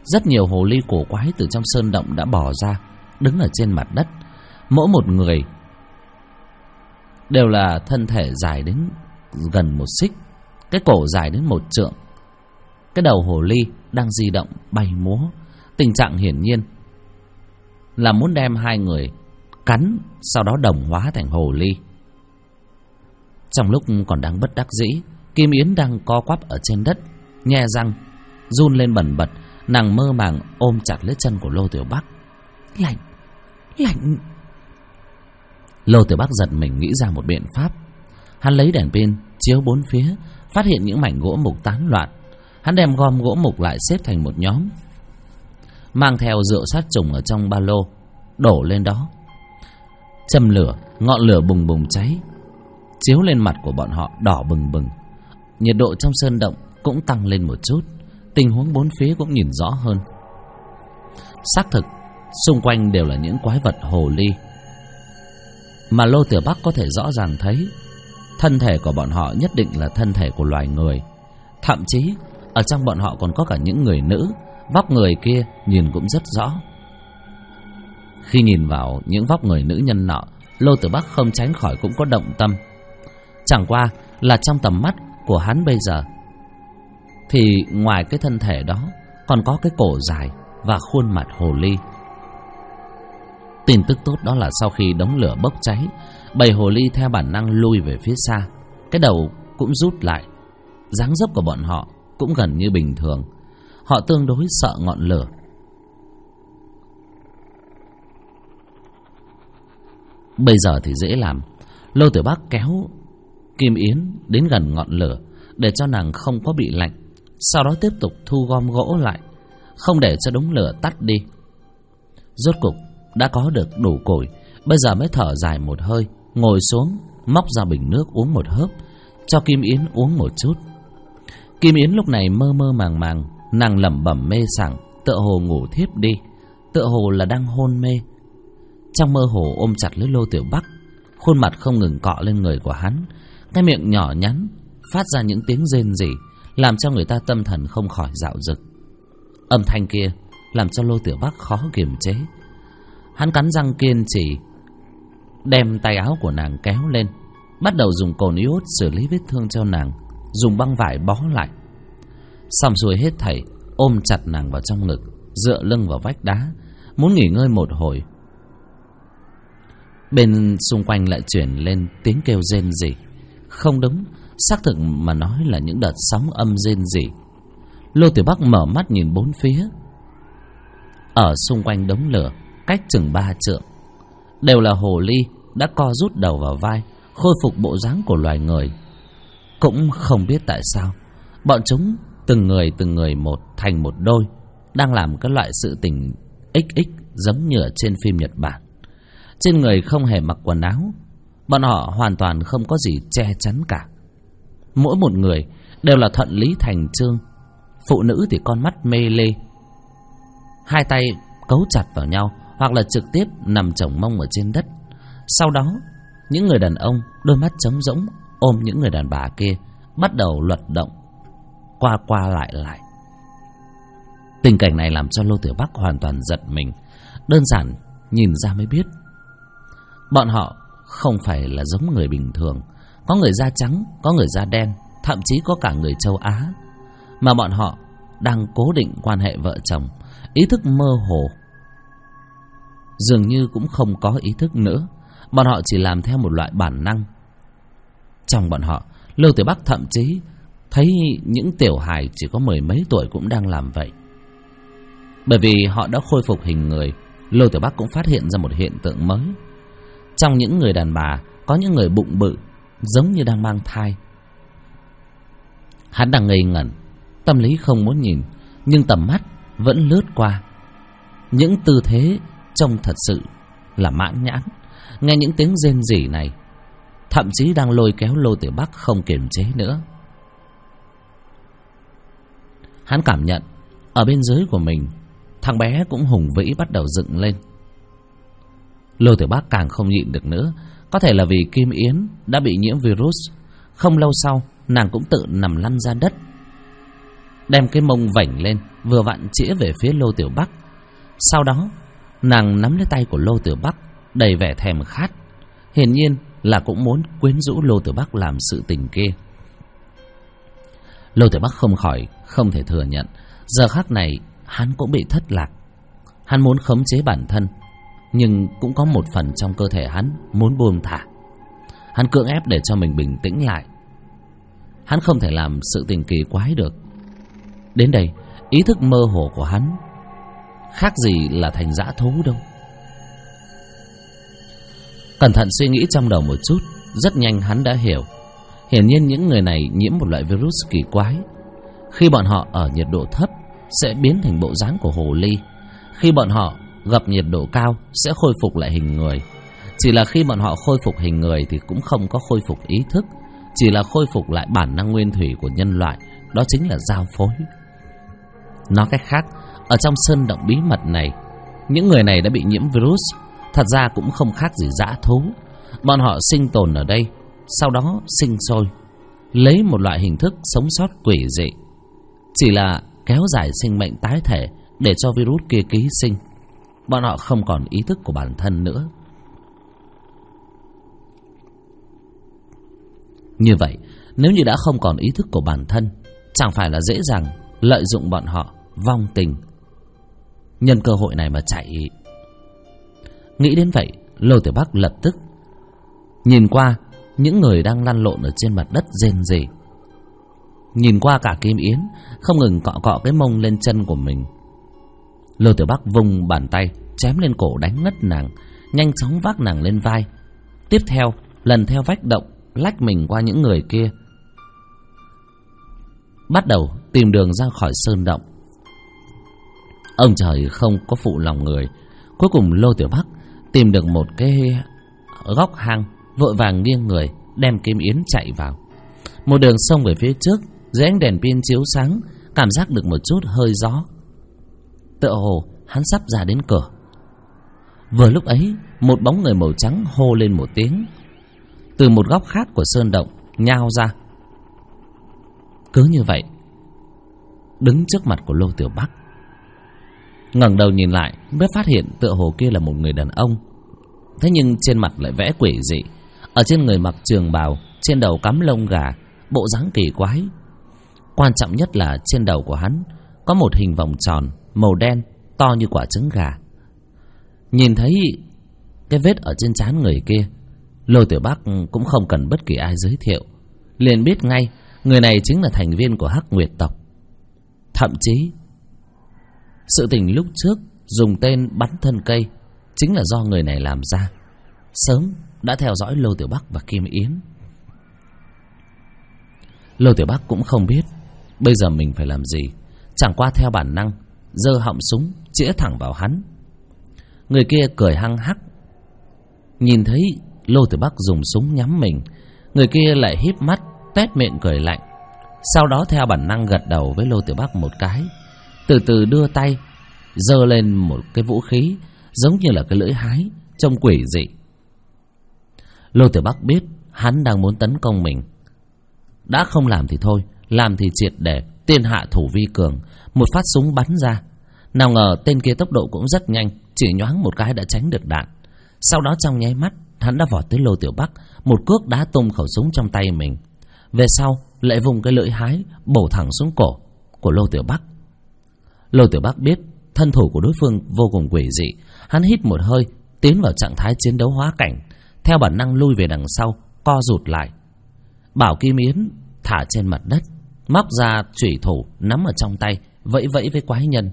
Rất nhiều hồ ly cổ quái từ trong sơn động đã bò ra, đứng ở trên mặt đất. Mỗi một người đều là thân thể dài đến gần 1 xích, cái cổ dài đến 1 trượng. Cái đầu hồ ly đang di động bay múa, tình trạng hiển nhiên là muốn đem 2 người cắn, sau đó đồng hóa thành hồ ly. Trong lúc còn đang bất đắc dĩ, Kim Yến đang co quắp ở trên đất, nhe răng, run lên bần bật. Nàng mơ màng ôm chặt lấy chân của Lô Tiểu Bắc. Lạnh, lạnh. Lô Tiểu Bắc giật mình nghĩ ra một biện pháp. Hắn lấy đèn pin chiếu 4 phía, phát hiện những mảnh gỗ mục tán loạn. Hắn đem gom gỗ mục lại xếp thành một nhóm, mang theo rượu sát trùng ở trong ba lô, đổ lên đó, châm lửa. Ngọn lửa bùng bùng cháy, chiếu lên mặt của bọn họ đỏ bừng bừng. Nhiệt độ trong sơn động cũng tăng lên một chút, tình huống 4 phía cũng nhìn rõ hơn. Xác thực xung quanh đều là những quái vật hồ ly, mà Lô Tiểu Bắc có thể rõ ràng thấy thân thể của bọn họ nhất định là thân thể của loài người. Thậm chí ở trong bọn họ còn có cả những người nữ, vóc người kia nhìn cũng rất rõ. Khi nhìn vào những vóc người nữ nhân nọ, Lô Tiểu Bắc không tránh khỏi cũng có động tâm. Chẳng qua là trong tầm mắt của hắn bây giờ thì ngoài cái thân thể đó còn có cái cổ dài và khuôn mặt hồ ly. Tin tức tốt đó là sau khi đống lửa bốc cháy, bầy hồ ly theo bản năng lui về phía xa, cái đầu cũng rút lại. Dáng dấp của bọn họ cũng gần như bình thường, họ tương đối sợ ngọn lửa. Bây giờ thì dễ làm. Lô Tiểu Bắc kéo Kim Yến đến gần ngọn lửa để cho nàng không có bị lạnh, sau đó tiếp tục thu gom gỗ lại, không để cho đống lửa tắt đi. Rốt cục đã có được đủ củi, bây giờ mới thở dài một hơi, ngồi xuống móc ra bình nước uống một hớp, cho Kim Yến uống một chút. Kim Yến lúc này mơ mơ màng màng, nàng lẩm bẩm mê sảng, tựa hồ ngủ thiếp đi, tựa hồ là đang hôn mê. Trong mơ hồ ôm chặt lấy Lô Tiểu Bắc, khuôn mặt không ngừng cọ lên người của hắn, cái miệng nhỏ nhắn phát ra những tiếng rên rỉ, làm cho người ta tâm thần không khỏi dạo dực. Âm thanh kia làm cho Lô Tiểu Bắc khó kiềm chế. Hắn cắn răng kiên trì, đem tay áo của nàng kéo lên, bắt đầu dùng cồn iốt xử lý vết thương cho nàng, dùng băng vải bó lại. Xong xuôi hết thảy, ôm chặt nàng vào trong ngực, dựa lưng vào vách đá, muốn nghỉ ngơi một hồi. Bên xung quanh lại chuyển lên tiếng kêu rên rỉ. Không đúng, xác thực mà nói là những đợt sóng âm rên rỉ. Lô Tiểu Bắc mở mắt nhìn 4 phía. Ở xung quanh đống lửa, cách chừng 3 trượng, đều là hồ ly đã co rút đầu vào vai, khôi phục bộ dáng của loài người. Cũng không biết tại sao bọn chúng từng người một thành một đôi, đang làm cái loại sự tình XX giống như ở trên phim Nhật Bản. Trên người không hề mặc quần áo, bọn họ hoàn toàn không có gì che chắn cả. Mỗi một người đều là thuận lý thành chương. Phụ nữ thì con mắt mê lê, hai tay cấu chặt vào nhau, hoặc là trực tiếp nằm chồng mông ở trên đất. Sau đó những người đàn ông đôi mắt trống rỗng ôm những người đàn bà kia, bắt đầu luật động qua qua lại lại. Tình cảnh này làm cho Lô Tiểu Bắc hoàn toàn giật mình. Đơn giản nhìn ra mới biết, bọn họ không phải là giống người bình thường. Có người da trắng, có người da đen, thậm chí có cả người châu Á. Mà bọn họ đang cố định quan hệ vợ chồng, ý thức mơ hồ, dường như cũng không có ý thức nữa. Bọn họ chỉ làm theo một loại bản năng. Trong bọn họ, Lô Tiểu Bắc thậm chí thấy những tiểu hài chỉ có 10 mấy tuổi cũng đang làm vậy. Bởi vì họ đã khôi phục hình người, Lô Tiểu Bắc cũng phát hiện ra một hiện tượng mới. Trong những người đàn bà, có những người bụng bự, giống như đang mang thai. Hắn đang ngây ngẩn, tâm lý không muốn nhìn, nhưng tầm mắt vẫn lướt qua. Những tư thế trông thật sự là mãn nhãn. Nghe những tiếng rên rỉ này, thậm chí đang lôi kéo Lô Tiểu Bắc không kiềm chế nữa. Hắn cảm nhận ở bên dưới của mình, thằng bé cũng hùng vĩ bắt đầu dựng lên. Lô Tiểu Bắc càng không nhịn được nữa. Có thể là vì Kim Yến đã bị nhiễm virus. Không lâu sau, nàng cũng tự nằm lăn ra đất, đem cái mông vảnh lên, vừa vặn chĩa về phía Lô Tiểu Bắc. Sau đó nàng nắm lấy tay của Lô Tiểu Bắc, đầy vẻ thèm khát, hiển nhiên là cũng muốn quyến rũ Lô Tiểu Bắc làm sự tình kia. Lô Tiểu Bắc không thể thừa nhận, giờ khắc này hắn cũng bị thất lạc. Hắn muốn khống chế bản thân, nhưng cũng có một phần trong cơ thể hắn muốn buông thả. Hắn cưỡng ép để cho mình bình tĩnh lại. Hắn không thể làm sự tình kỳ quái được. Đến đây, ý thức mơ hồ của hắn khác gì là thành dã thú đâu. Cẩn thận suy nghĩ trong đầu một chút, rất nhanh hắn đã hiểu. Hiển nhiên những người này nhiễm một loại virus kỳ quái. Khi bọn họ ở nhiệt độ thấp sẽ biến thành bộ dáng của hồ ly. Khi bọn họ gặp nhiệt độ cao sẽ khôi phục lại hình người. Chỉ là khi bọn họ khôi phục hình người thì cũng không có khôi phục ý thức, chỉ là khôi phục lại bản năng nguyên thủy của nhân loại, đó chính là giao phối. Nói cách khác, ở trong sơn động bí mật này, những người này đã bị nhiễm virus. Thật ra cũng không khác gì dã thú. Bọn họ sinh tồn ở đây, sau đó sinh sôi, lấy một loại hình thức sống sót quỷ dị, chỉ là kéo dài sinh mệnh tái thể để cho virus kia ký sinh. Bọn họ không còn ý thức của bản thân nữa. Như vậy, nếu như đã không còn ý thức của bản thân, chẳng phải là dễ dàng lợi dụng bọn họ vong tình, nhân cơ hội này mà chạy. Nghĩ đến vậy, Lô Tiểu Bắc lập tức nhìn qua những người đang lăn lộn ở trên mặt đất rên rỉ, nhìn qua cả Kim Yến không ngừng cọ cọ cái mông lên chân của mình. Lô Tiểu Bắc vung bàn tay chém lên cổ đánh ngất nàng, nhanh chóng vác nàng lên vai. Tiếp theo lần theo vách động lách mình qua những người kia, bắt đầu tìm đường ra khỏi sơn động. Ông trời không có phụ lòng người. Cuối cùng Lô Tiểu Bắc tìm được một cái góc hang, vội vàng nghiêng người đem Kim Yến chạy vào. Một đường sông về phía trước, dưới ánh đèn pin chiếu sáng, cảm giác được một chút hơi gió. Tựa hồ hắn sắp ra đến cửa. Vừa lúc ấy, một bóng người màu trắng hô lên một tiếng, từ một góc khác của sơn động nhao ra. Cứ như vậy đứng trước mặt của Lô Tiểu Bắc. Ngẩng đầu nhìn lại mới phát hiện tựa hồ kia là một người đàn ông. Thế nhưng trên mặt lại vẽ quỷ dị. Ở trên người mặc trường bào, trên đầu cắm lông gà, bộ dáng kỳ quái. Quan trọng nhất là trên đầu của hắn có một hình vòng tròn màu đen to như quả trứng gà. Nhìn thấy cái vết ở trên trán người kia, Lô Tiểu Bắc cũng không cần bất kỳ ai giới thiệu, liền biết ngay người này chính là thành viên của Hắc Nguyệt tộc. Thậm chí sự tình lúc trước dùng tên bắn thân cây chính là do người này làm ra, sớm đã theo dõi Lô Tiểu Bắc và Kim Yến. Lô Tiểu Bắc cũng không biết bây giờ mình phải làm gì, chẳng qua theo bản năng giơ họng súng chĩa thẳng vào hắn. Người kia cười hăng hắc, nhìn thấy Lô Tiểu Bắc dùng súng nhắm mình, người kia lại híp mắt toét miệng cười lạnh. Sau đó theo bản năng gật đầu với Lô Tiểu Bắc một cái, từ từ đưa tay giơ lên một cái vũ khí giống như là cái lưỡi hái, trông quỷ dị. Lô Tiểu Bắc biết hắn đang muốn tấn công mình. Đã không làm thì thôi, làm thì triệt để, tiên hạ thủ vi cường. Một phát súng bắn ra, nào ngờ tên kia tốc độ cũng rất nhanh, chỉ nhoáng một cái đã tránh được đạn. Sau đó trong nháy mắt hắn đã vọt tới Lô Tiểu Bắc, một cước đá tung khẩu súng trong tay mình. Về sau lại vùng cái lưỡi hái bổ thẳng xuống cổ của Lô Tiểu Bắc. Lô Tiểu Bắc biết thân thủ của đối phương vô cùng quỷ dị, hắn hít một hơi tiến vào trạng thái chiến đấu hóa cảnh, theo bản năng lui về đằng sau, co rụt lại. Bảo Kim Yến thả trên mặt đất, móc ra chủy thủ nắm ở trong tay, vẫy vẫy với quái nhân.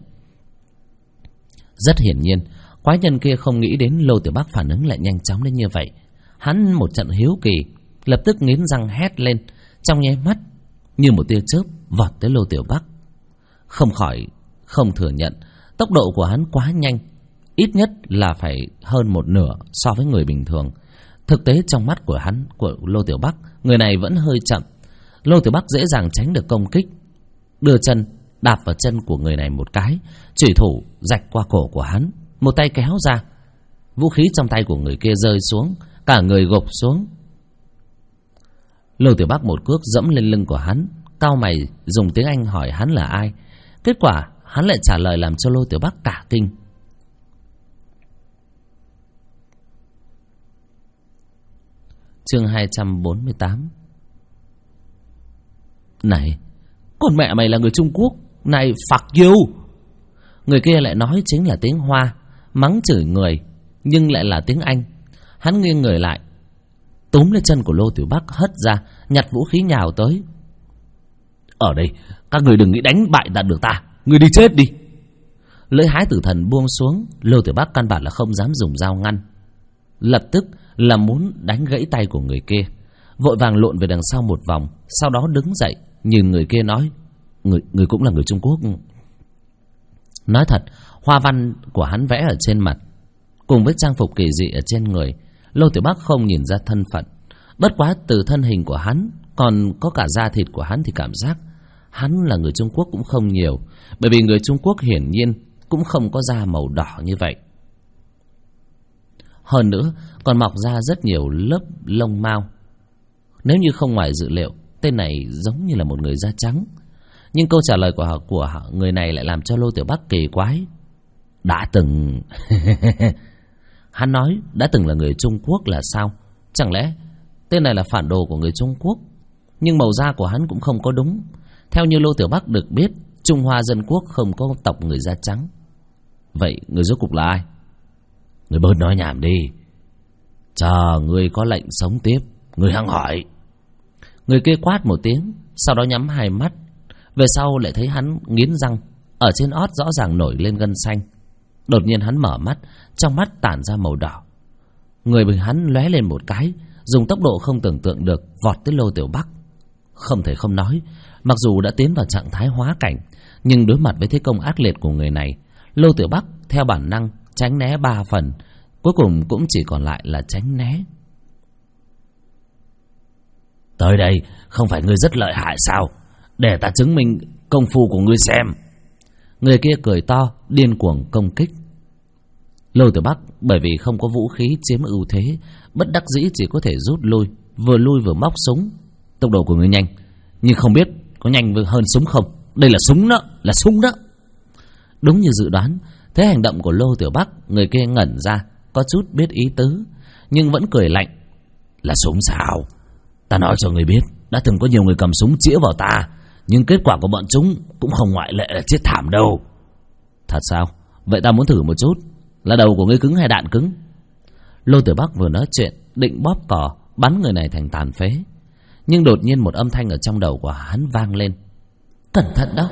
Rất hiển nhiên quái nhân kia không nghĩ đến Lô Tiểu Bắc phản ứng lại nhanh chóng đến như vậy. Hắn một trận hiếu kỳ, lập tức nghiến răng hét lên, trong nháy mắt như một tia chớp vọt tới Lô Tiểu Bắc. Không khỏi không thừa nhận tốc độ của hắn quá nhanh, ít nhất là phải hơn một nửa so với người bình thường. Thực tế trong mắt của hắn, của Lô Tiểu Bắc, người này vẫn hơi chậm. Lô Tiểu Bắc dễ dàng tránh được công kích, đưa chân đạp vào chân của người này một cái, chủy thủ rạch qua cổ của hắn, một tay kéo ra, vũ khí trong tay của người kia rơi xuống, cả người gục xuống. Lô Tiểu Bắc một cước dẫm lên lưng của hắn, cau mày dùng tiếng Anh hỏi hắn là ai. Kết quả hắn lại trả lời làm cho Lô Tiểu Bắc cả kinh. Chương 248. Này, con mẹ mày là người Trung Quốc. Này, fuck you. Người kia lại nói chính là tiếng Hoa, mắng chửi người nhưng lại là tiếng Anh. Hắn nghiêng người lại, túm lên chân của Lô Tiểu Bắc hất ra, nhặt vũ khí nhào tới. Ở đây, các người đừng nghĩ đánh bại được ta. Người đi chết đi. Lưỡi hái tử thần buông xuống. Lô Tiểu Bắc căn bản là không dám dùng dao ngăn, lập tức là muốn đánh gãy tay của người kia. Vội vàng lộn về đằng sau một vòng, sau đó đứng dậy nhìn người kia nói: Người cũng là người Trung Quốc. Nói thật, hoa văn của hắn vẽ ở trên mặt cùng với trang phục kỳ dị ở trên người, Lô Tiểu Bắc không nhìn ra thân phận. Bất quá từ thân hình của hắn, còn có cả da thịt của hắn thì cảm giác hắn là người Trung Quốc cũng không nhiều. Bởi vì người Trung Quốc hiển nhiên cũng không có da màu đỏ như vậy. Hơn nữa còn mọc ra rất nhiều lớp lông mao. Nếu như không ngoài dự liệu, tên này giống như là một người da trắng. Nhưng câu trả lời của người này lại làm cho Lô Tiểu Bắc kỳ quái. Đã từng hắn nói đã từng là người Trung Quốc là sao? Chẳng lẽ tên này là phản đồ của người Trung Quốc? Nhưng màu da của hắn cũng không có đúng. Theo như Lô Tiểu Bắc được biết, Trung Hoa Dân Quốc không có tộc người da trắng. Vậy người rốt cục là ai? Người bớt nói nhảm đi. Chờ người có lệnh sống tiếp, người hăng hỏi. Người kia quát một tiếng, sau đó nhắm hai mắt. Về sau lại thấy hắn nghiến răng, ở trên ót rõ ràng nổi lên gân xanh. Đột nhiên hắn mở mắt, trong mắt tản ra màu đỏ. Người bị hắn lóe lên một cái, dùng tốc độ không tưởng tượng được vọt tới Lô Tiểu Bắc. Không thể không nói, mặc dù đã tiến vào trạng thái hóa cảnh, nhưng đối mặt với thế công ác liệt của người này, Lô Tiểu Bắc theo bản năng tránh né 3 phần, cuối cùng cũng chỉ còn lại là tránh né. Tới đây, không phải ngươi rất lợi hại sao? Để ta chứng minh công phu của ngươi xem. Người kia cười to, điên cuồng công kích. Lô Tiểu Bắc bởi vì không có vũ khí chiếm ưu thế, bất đắc dĩ chỉ có thể rút lui, vừa lui vừa móc súng. Tốc độ của ngươi nhanh, nhưng không biết có nhanh hơn súng không. Đây là súng đó, là súng đó. Đúng như dự đoán, thế hành động của Lô Tiểu Bắc, người kia ngẩn ra, có chút biết ý tứ, nhưng vẫn cười lạnh. Là súng sao? Ta nói cho người biết, đã từng có nhiều người cầm súng chĩa vào ta, nhưng kết quả của bọn chúng cũng không ngoại lệ là chết thảm đâu. Thật sao? Vậy ta muốn thử một chút. Là đầu của ngươi cứng hay đạn cứng? Lô Tiểu Bắc vừa nói chuyện, định bóp cò bắn người này thành tàn phế, nhưng đột nhiên một âm thanh ở trong đầu của hắn vang lên. Cẩn thận đó.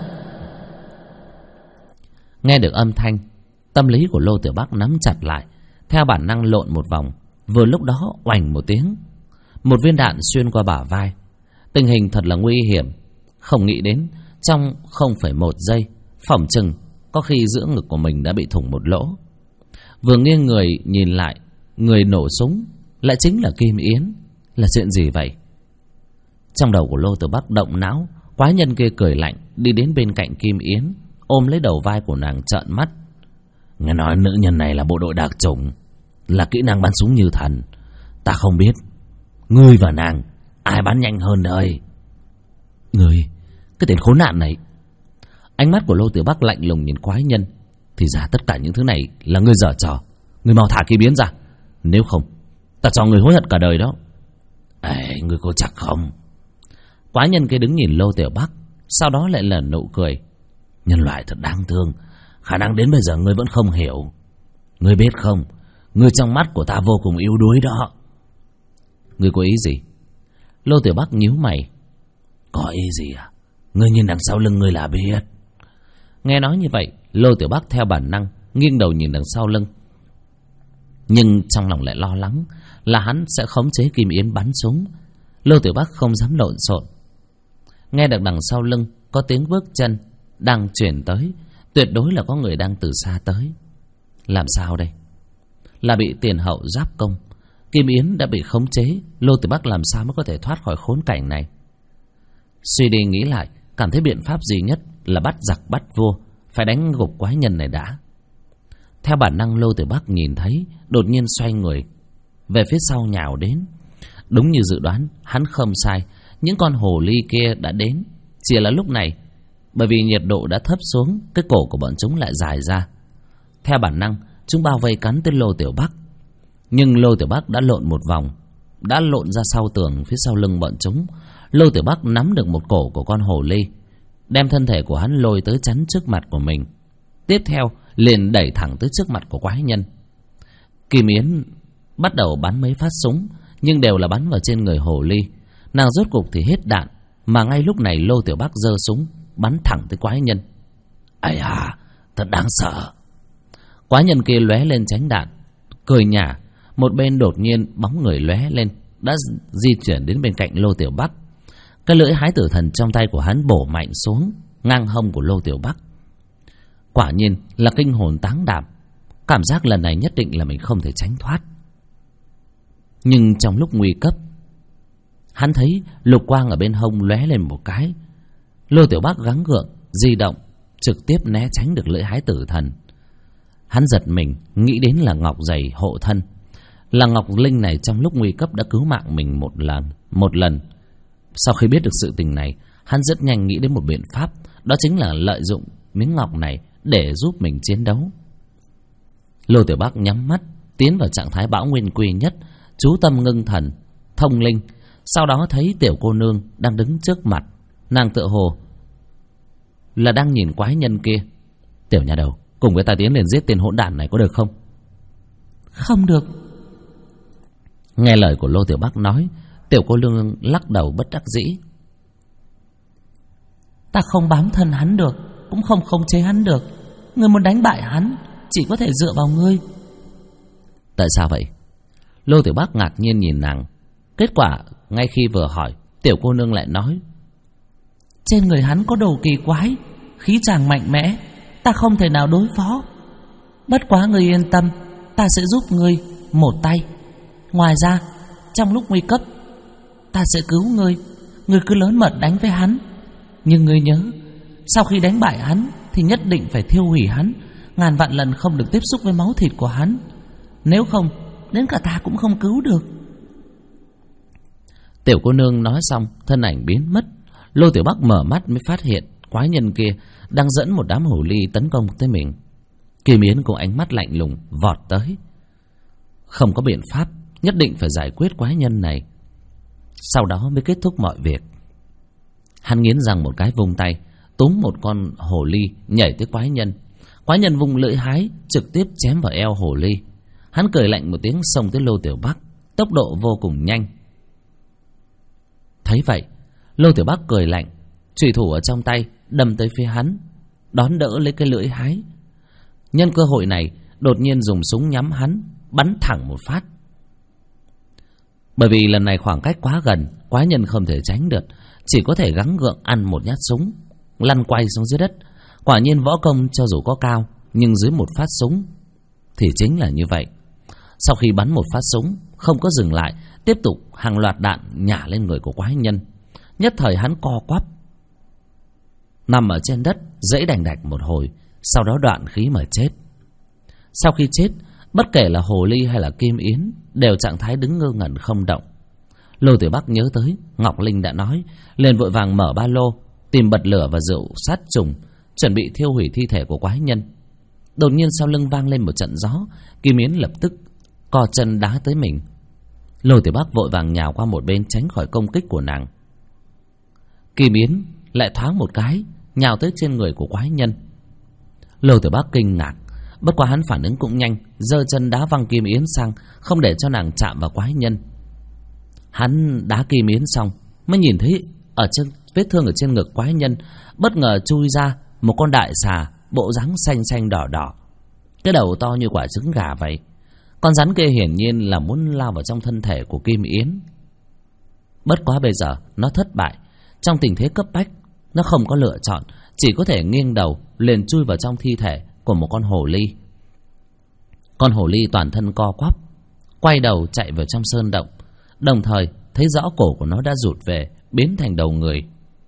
Nghe được âm thanh, tâm lý của Lô Tiểu Bắc nắm chặt lại, theo bản năng lộn một vòng. Vừa lúc đó oành một tiếng, một viên đạn xuyên qua bả vai. Tình hình thật là nguy hiểm. Không nghĩ đến trong 0,1 giây, phỏng chừng có khi giữa ngực của mình đã bị thủng một lỗ. Vừa nghiêng người nhìn lại, người nổ súng lại chính là Kim Yến. Là chuyện gì vậy? Trong đầu của Lô Tiểu Bắc động não. Quái nhân kia cười lạnh đi đến bên cạnh Kim Yến, ôm lấy đầu vai của nàng trợn mắt. Nghe nói nữ nhân này là bộ đội đặc chủng, là kỹ năng bắn súng như thần. Ta không biết ngươi và nàng ai bắn nhanh hơn đây. Ngươi, cái tên khốn nạn này. Ánh mắt của Lô Tiểu Bắc lạnh lùng nhìn quái nhân. Thì ra tất cả những thứ này là ngươi giở trò. Ngươi mau thả Kim Yến ra, nếu không ta cho ngươi hối hận cả đời đó. Ê, ngươi có chắc không? Quái nhân kia đứng nhìn Lô Tiểu Bắc, sau đó lại là nụ cười. Nhân loại thật đáng thương, khả năng đến bây giờ ngươi vẫn không hiểu. Ngươi biết không, ngươi trong mắt của ta vô cùng yếu đuối đó. Ngươi có ý gì? Lô Tiểu Bắc nhíu mày. Có ý gì à? Ngươi nhìn đằng sau lưng ngươi là biết. Nghe nói như vậy, Lô Tiểu Bắc theo bản năng nghiêng đầu nhìn đằng sau lưng, nhưng trong lòng lại lo lắng là hắn sẽ khống chế Kim Yến bắn súng. Lô Tiểu Bắc không dám lộn xộn. Nghe được đằng sau lưng có tiếng bước chân đang chuyển tới, tuyệt đối là có người đang từ xa tới. Làm sao đây? Là bị tiền hậu giáp công, Kim Yến đã bị khống chế. Lô Tiểu Bắc làm sao mới có thể thoát khỏi khốn cảnh này? Suy đi nghĩ lại, cảm thấy biện pháp duy nhất là bắt giặc bắt vua, phải đánh gục quái nhân này đã. Theo bản năng, Lô Tiểu Bắc nhìn thấy, đột nhiên xoay người về phía sau nhào đến. Đúng như dự đoán, hắn không sai, những con hồ ly kia đã đến. Chỉ là lúc này, bởi vì nhiệt độ đã thấp xuống, cái cổ của bọn chúng lại dài ra. Theo bản năng, chúng bao vây cắn tới Lô Tiểu Bắc. Nhưng Lô Tiểu Bắc đã lộn một vòng, đã lộn ra sau tường phía sau lưng bọn chúng. Lô Tiểu Bắc nắm được một cổ của con hồ ly, đem thân thể của hắn lôi tới chắn trước mặt của mình. Tiếp theo liền đẩy thẳng tới trước mặt của quái nhân. Kim Yến bắt đầu bắn mấy phát súng, nhưng đều là bắn vào trên người hồ ly. Nàng rốt cục thì hết đạn, mà ngay lúc này Lô Tiểu Bắc giơ súng bắn thẳng tới quái nhân. Ây à, thật đáng sợ. Quái nhân kia lóe lên tránh đạn, cười nhả. Một bên đột nhiên bóng người lóe lên, đã di chuyển đến bên cạnh Lô Tiểu Bắc. Cái lưỡi hái tử thần trong tay của hắn bổ mạnh xuống ngang hông của Lô Tiểu Bắc. Quả nhiên là kinh hồn táng đảm. Cảm giác lần này nhất định là mình không thể tránh thoát. Nhưng trong lúc nguy cấp, hắn thấy lục quang ở bên hông lóe lên một cái. Lô Tiểu Bắc gắng gượng di động, trực tiếp né tránh được lưỡi hái tử thần. Hắn giật mình, nghĩ đến là ngọc giày hộ thân. Là ngọc linh này trong lúc nguy cấp đã cứu mạng mình một lần. Sau khi biết được sự tình này, hắn rất nhanh nghĩ đến một biện pháp, đó chính là lợi dụng miếng ngọc này để giúp mình chiến đấu. Lô Tiểu Bắc nhắm mắt, tiến vào trạng thái bão nguyên quy nhất, chú tâm ngưng thần, thông linh. Sau đó thấy tiểu cô nương đang đứng trước mặt. Nàng tựa hồ là đang nhìn quái nhân kia. Tiểu nhà đầu, cùng với ta tiến lên giết tên hỗn đản này có được không? Không được. Nghe lời của Lô Tiểu Bắc nói, tiểu cô nương lắc đầu bất đắc dĩ. Ta không bám thân hắn được, cũng không khống chế hắn được. Ngươi muốn đánh bại hắn, chỉ có thể dựa vào ngươi. Tại sao vậy? Lô Tiểu Bắc ngạc nhiên nhìn nàng. Kết quả ngay khi vừa hỏi, tiểu cô nương lại nói: trên người hắn có đồ kỳ quái, khí tràng mạnh mẽ, ta không thể nào đối phó. Bất quá ngươi yên tâm, ta sẽ giúp ngươi một tay. Ngoài ra, trong lúc nguy cấp, ta sẽ cứu ngươi. Ngươi cứ lớn mật đánh với hắn. Nhưng ngươi nhớ, sau khi đánh bại hắn thì nhất định phải thiêu hủy hắn, ngàn vạn lần không được tiếp xúc với máu thịt của hắn. Nếu không, đến cả ta cũng không cứu được. Tiểu cô nương nói xong, thân ảnh biến mất. Lô Tiểu Bắc mở mắt mới phát hiện quái nhân kia đang dẫn một đám hồ ly tấn công tới mình. Kim Yến cùng ánh mắt lạnh lùng vọt tới. Không có biện pháp, nhất định phải giải quyết quái nhân này, sau đó mới kết thúc mọi việc. Hắn nghiến răng một cái, vung tay túm một con hồ ly nhảy tới quái nhân. Quái nhân vung lưỡi hái trực tiếp chém vào eo hồ ly. Hắn cười lạnh một tiếng, xông tới Lô Tiểu Bắc, tốc độ vô cùng nhanh. Thấy vậy, Lô Tiểu Bắc cười lạnh, chùy thủ ở trong tay đâm tới phía hắn, đón đỡ lấy cái lưỡi hái. Nhân cơ hội này, đột nhiên dùng súng nhắm hắn, bắn thẳng một phát. Bởi vì lần này khoảng cách quá gần, quái nhân không thể tránh được, chỉ có thể gắng gượng ăn một nhát súng, lăn quay xuống dưới đất. Quả nhiên võ công cho dù có cao, nhưng dưới một phát súng thì chính là như vậy. Sau khi bắn một phát súng, không có dừng lại, tiếp tục hàng loạt đạn nhả lên người của quái nhân. Nhất thời hắn co quắp, nằm ở trên đất dãy đành đạch một hồi, sau đó đoạn khí mà chết. Sau khi chết, bất kể là hồ ly hay là Kim Yến đều trạng thái đứng ngơ ngẩn không động. Lô Tiểu Bắc nhớ tới Ngọc Linh đã nói, liền vội vàng mở ba lô, tìm bật lửa và rượu sát trùng, chuẩn bị thiêu hủy thi thể của quái nhân. Đột nhiên sau lưng vang lên một trận gió, Kim Yến lập tức co chân đá tới mình. Lô Tiểu Bắc vội vàng nhào qua một bên tránh khỏi công kích của nàng. Kim Yến lại thoáng một cái nhào tới trên người của quái nhân. Lô Tiểu Bắc kinh ngạc, bất quá hắn phản ứng cũng nhanh, giơ chân đá văng Kim Yến sang, không để cho nàng chạm vào quái nhân. Hắn đá Kim Yến xong mới nhìn thấy ở trên vết thương ở trên ngực quái nhân bất ngờ chui ra một con đại xà, bộ dáng xanh xanh đỏ đỏ, cái đầu to như quả trứng gà vậy. Con rắn kia hiển nhiên là muốn lao vào trong thân thể của Kim Yến. Bất quá bây giờ nó thất bại, trong tình thế cấp bách nó không có lựa chọn, chỉ có thể nghiêng đầu liền chui vào trong thi thể của một con hồ ly. Con hồ ly toàn thân co quắp, quay đầu chạy vào trong sơn động, đồng thời thấy rõ cổ của nó đã rụt về, biến thành đầu người.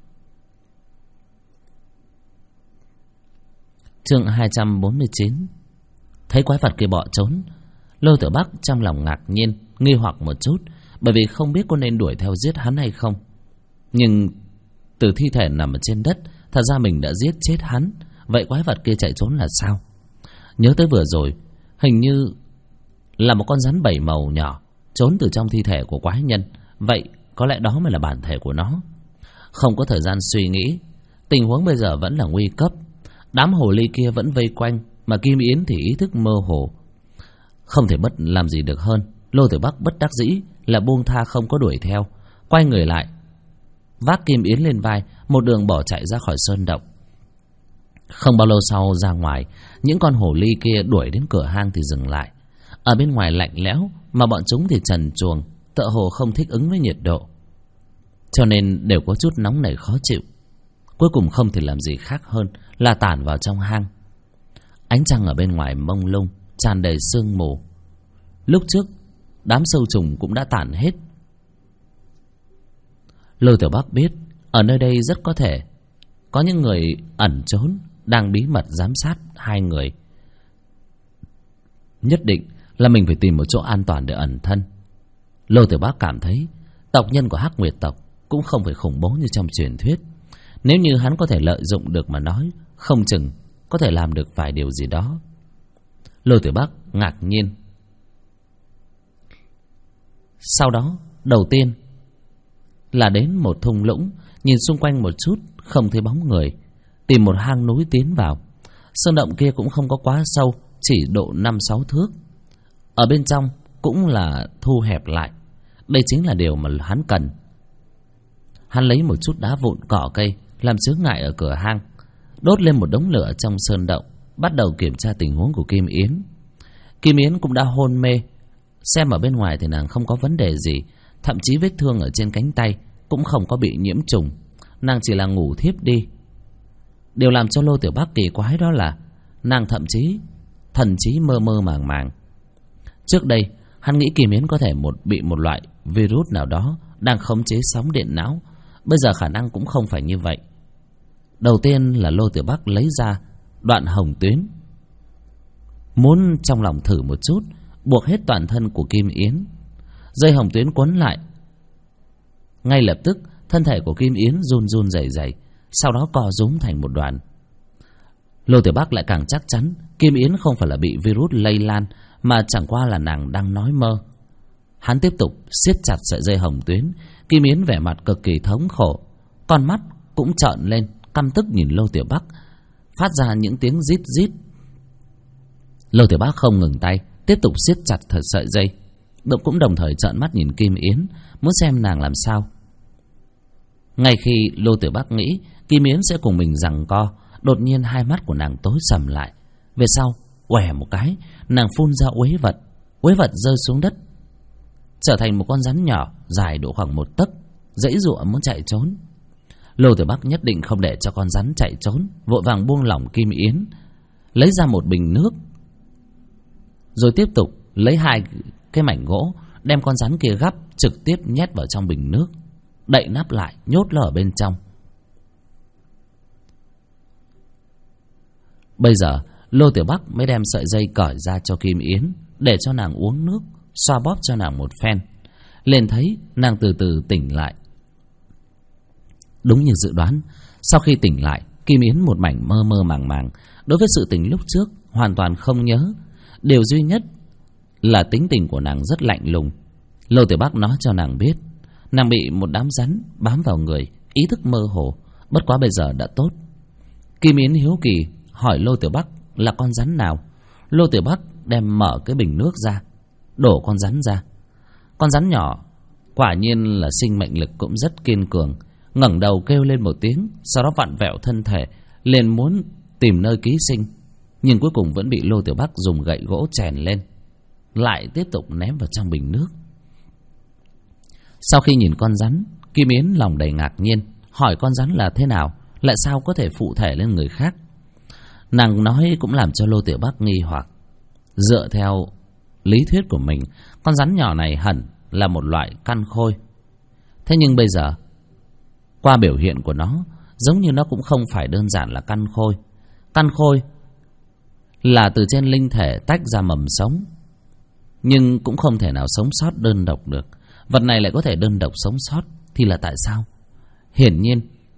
Chương 249. Thấy quái vật kia bỏ trốn, Lô Tiểu Bắc trong lòng ngạc nhiên, nghi hoặc một chút, bởi vì không biết có nên đuổi theo giết hắn hay không. Nhưng từ thi thể nằm ở trên đất, thật ra mình đã giết chết hắn. Vậy quái vật kia chạy trốn là sao? Nhớ tới vừa rồi, hình như là một con rắn 7 màu nhỏ trốn từ trong thi thể của quái nhân. Vậy có lẽ đó mới là bản thể của nó. Không có thời gian suy nghĩ, tình huống bây giờ vẫn là nguy cấp. Đám hồ ly kia vẫn vây quanh, mà Kim Yến thì ý thức mơ hồ. Không thể bất làm gì được hơn. Lô Tiểu Bắc bất đắc dĩ là buông tha, không có đuổi theo, quay người lại, vác Kim Yến lên vai, một đường bỏ chạy ra khỏi sơn động. Không bao lâu sau ra ngoài, những con hồ ly kia đuổi đến cửa hang thì dừng lại. Ở bên ngoài lạnh lẽo, mà bọn chúng thì trần truồng, tựa hồ không thích ứng với nhiệt độ, cho nên đều có chút nóng nảy khó chịu. Cuối cùng không thể làm gì khác hơn là tản vào trong hang. Ánh trăng ở bên ngoài mông lung, tràn đầy sương mù. Lúc trước đám sâu trùng cũng đã tản hết. Lôi Tiểu Bắc biết ở nơi đây rất có thể có những người ẩn trốn, đang bí mật giám sát hai người. Nhất định là mình phải tìm một chỗ an toàn để ẩn thân. Lôi Tiểu Bắc cảm thấy tộc nhân của Hắc Nguyệt tộc cũng không phải khủng bố như trong truyền thuyết. Nếu như hắn có thể lợi dụng được mà nói, không chừng có thể làm được vài điều gì đó. Lôi Tiểu Bắc ngạc nhiên. Sau đó, đầu tiên là đến một thung lũng, nhìn xung quanh một chút, không thấy bóng người, tìm một hang núi tiến vào. Sơn động kia cũng không có quá sâu, chỉ độ 5-6 thước. Ở bên trong cũng là thu hẹp lại. Đây chính là điều mà hắn cần. Hắn lấy một chút đá vụn, cỏ cây làm chướng ngại ở cửa hang, đốt lên một đống lửa trong sơn động, bắt đầu kiểm tra tình huống của Kim Yến. Kim Yến cũng đã hôn mê. Xem ở bên ngoài thì nàng không có vấn đề gì, thậm chí vết thương ở trên cánh tay cũng không có bị nhiễm trùng. Nàng chỉ là ngủ thiếp đi. Điều làm cho Lô Tiểu Bắc kỳ quái đó là nàng thậm chí thần trí mơ mơ màng màng. Trước đây hắn nghĩ Kim Yến có thể bị một loại virus nào đó đang khống chế sóng điện não. Bây giờ khả năng cũng không phải như vậy. Đầu tiên là Lô Tiểu Bắc lấy ra đoạn hồng tuyến, muốn trong lòng thử một chút, buộc hết toàn thân của Kim Yến. Dây hồng tuyến quấn lại, ngay lập tức thân thể của Kim Yến run run rẩy rẩy, sau đó co rúm thành một đoàn. Lô Tiểu Bắc lại càng chắc chắn Kim Yến không phải là bị virus lây lan, mà chẳng qua là nàng đang nói mơ. Hắn tiếp tục siết chặt sợi dây hồng tuyến. Kim Yến vẻ mặt cực kỳ thống khổ, con mắt cũng trợn lên, căm tức nhìn Lô Tiểu Bắc, phát ra những tiếng rít rít. Lô Tiểu Bắc không ngừng tay, tiếp tục siết chặt thật sợi dây, cũng đồng thời trợn mắt nhìn Kim Yến, muốn xem nàng làm sao. Ngay khi Lô Tiểu Bắc nghĩ Kim Yến sẽ cùng mình giằng co, đột nhiên hai mắt của nàng tối sầm lại. Về sau quẻ một cái, nàng phun ra uế vật rơi xuống đất, trở thành một con rắn nhỏ dài độ khoảng 1 tấc, giãy giụa muốn chạy trốn. Lô Tiểu Bắc nhất định không để cho con rắn chạy trốn, vội vàng buông lỏng Kim Yến, lấy ra một bình nước, rồi tiếp tục lấy 2 cái mảnh gỗ, đem con rắn kia gắp, trực tiếp nhét vào trong bình nước, đậy nắp lại, nhốt nó ở bên trong. Bây giờ Lô Tiểu Bắc mới đem sợi dây cởi ra cho Kim Yến, để cho nàng uống nước, xoa bóp cho nàng một phen. Liền thấy nàng từ từ tỉnh lại. Đúng như dự đoán, sau khi tỉnh lại, Kim Yến một mảnh mơ mơ màng màng, đối với sự tình lúc trước hoàn toàn không nhớ. Điều duy nhất là tính tình của nàng rất lạnh lùng. Lô Tiểu Bắc nói cho nàng biết nàng bị một đám rắn bám vào người, ý thức mơ hồ, bất quá bây giờ đã tốt. Kim Yến hiếu kỳ hỏi Lô Tiểu Bắc là con rắn nào. Lô Tiểu Bắc đem mở cái bình nước ra, đổ con rắn ra. Con rắn nhỏ quả nhiên là sinh mệnh lực cũng rất kiên cường, ngẩng đầu kêu lên một tiếng, sau đó vặn vẹo thân thể, liền muốn tìm nơi ký sinh, nhưng cuối cùng vẫn bị Lô Tiểu Bắc dùng gậy gỗ chèn lên, lại tiếp tục ném vào trong bình nước. Sau khi nhìn con rắn, Kim Yến lòng đầy ngạc nhiên, hỏi con rắn là thế nào, lại sao có thể phụ thể lên người khác. Nàng nói cũng làm cho Lô Tiểu Bắc nghi hoặc. Dựa theo lý thuyết của mình, con rắn nhỏ này hẳn là một loại căn khôi. Thế nhưng bây giờ, qua biểu hiện của nó, giống như nó cũng không phải đơn giản là căn khôi. Căn khôi là từ trên linh thể tách ra mầm sống, nhưng cũng không thể nào sống sót đơn độc được. Vật này lại có thể đơn độc sống sót, thì là tại sao? Hiển nhiên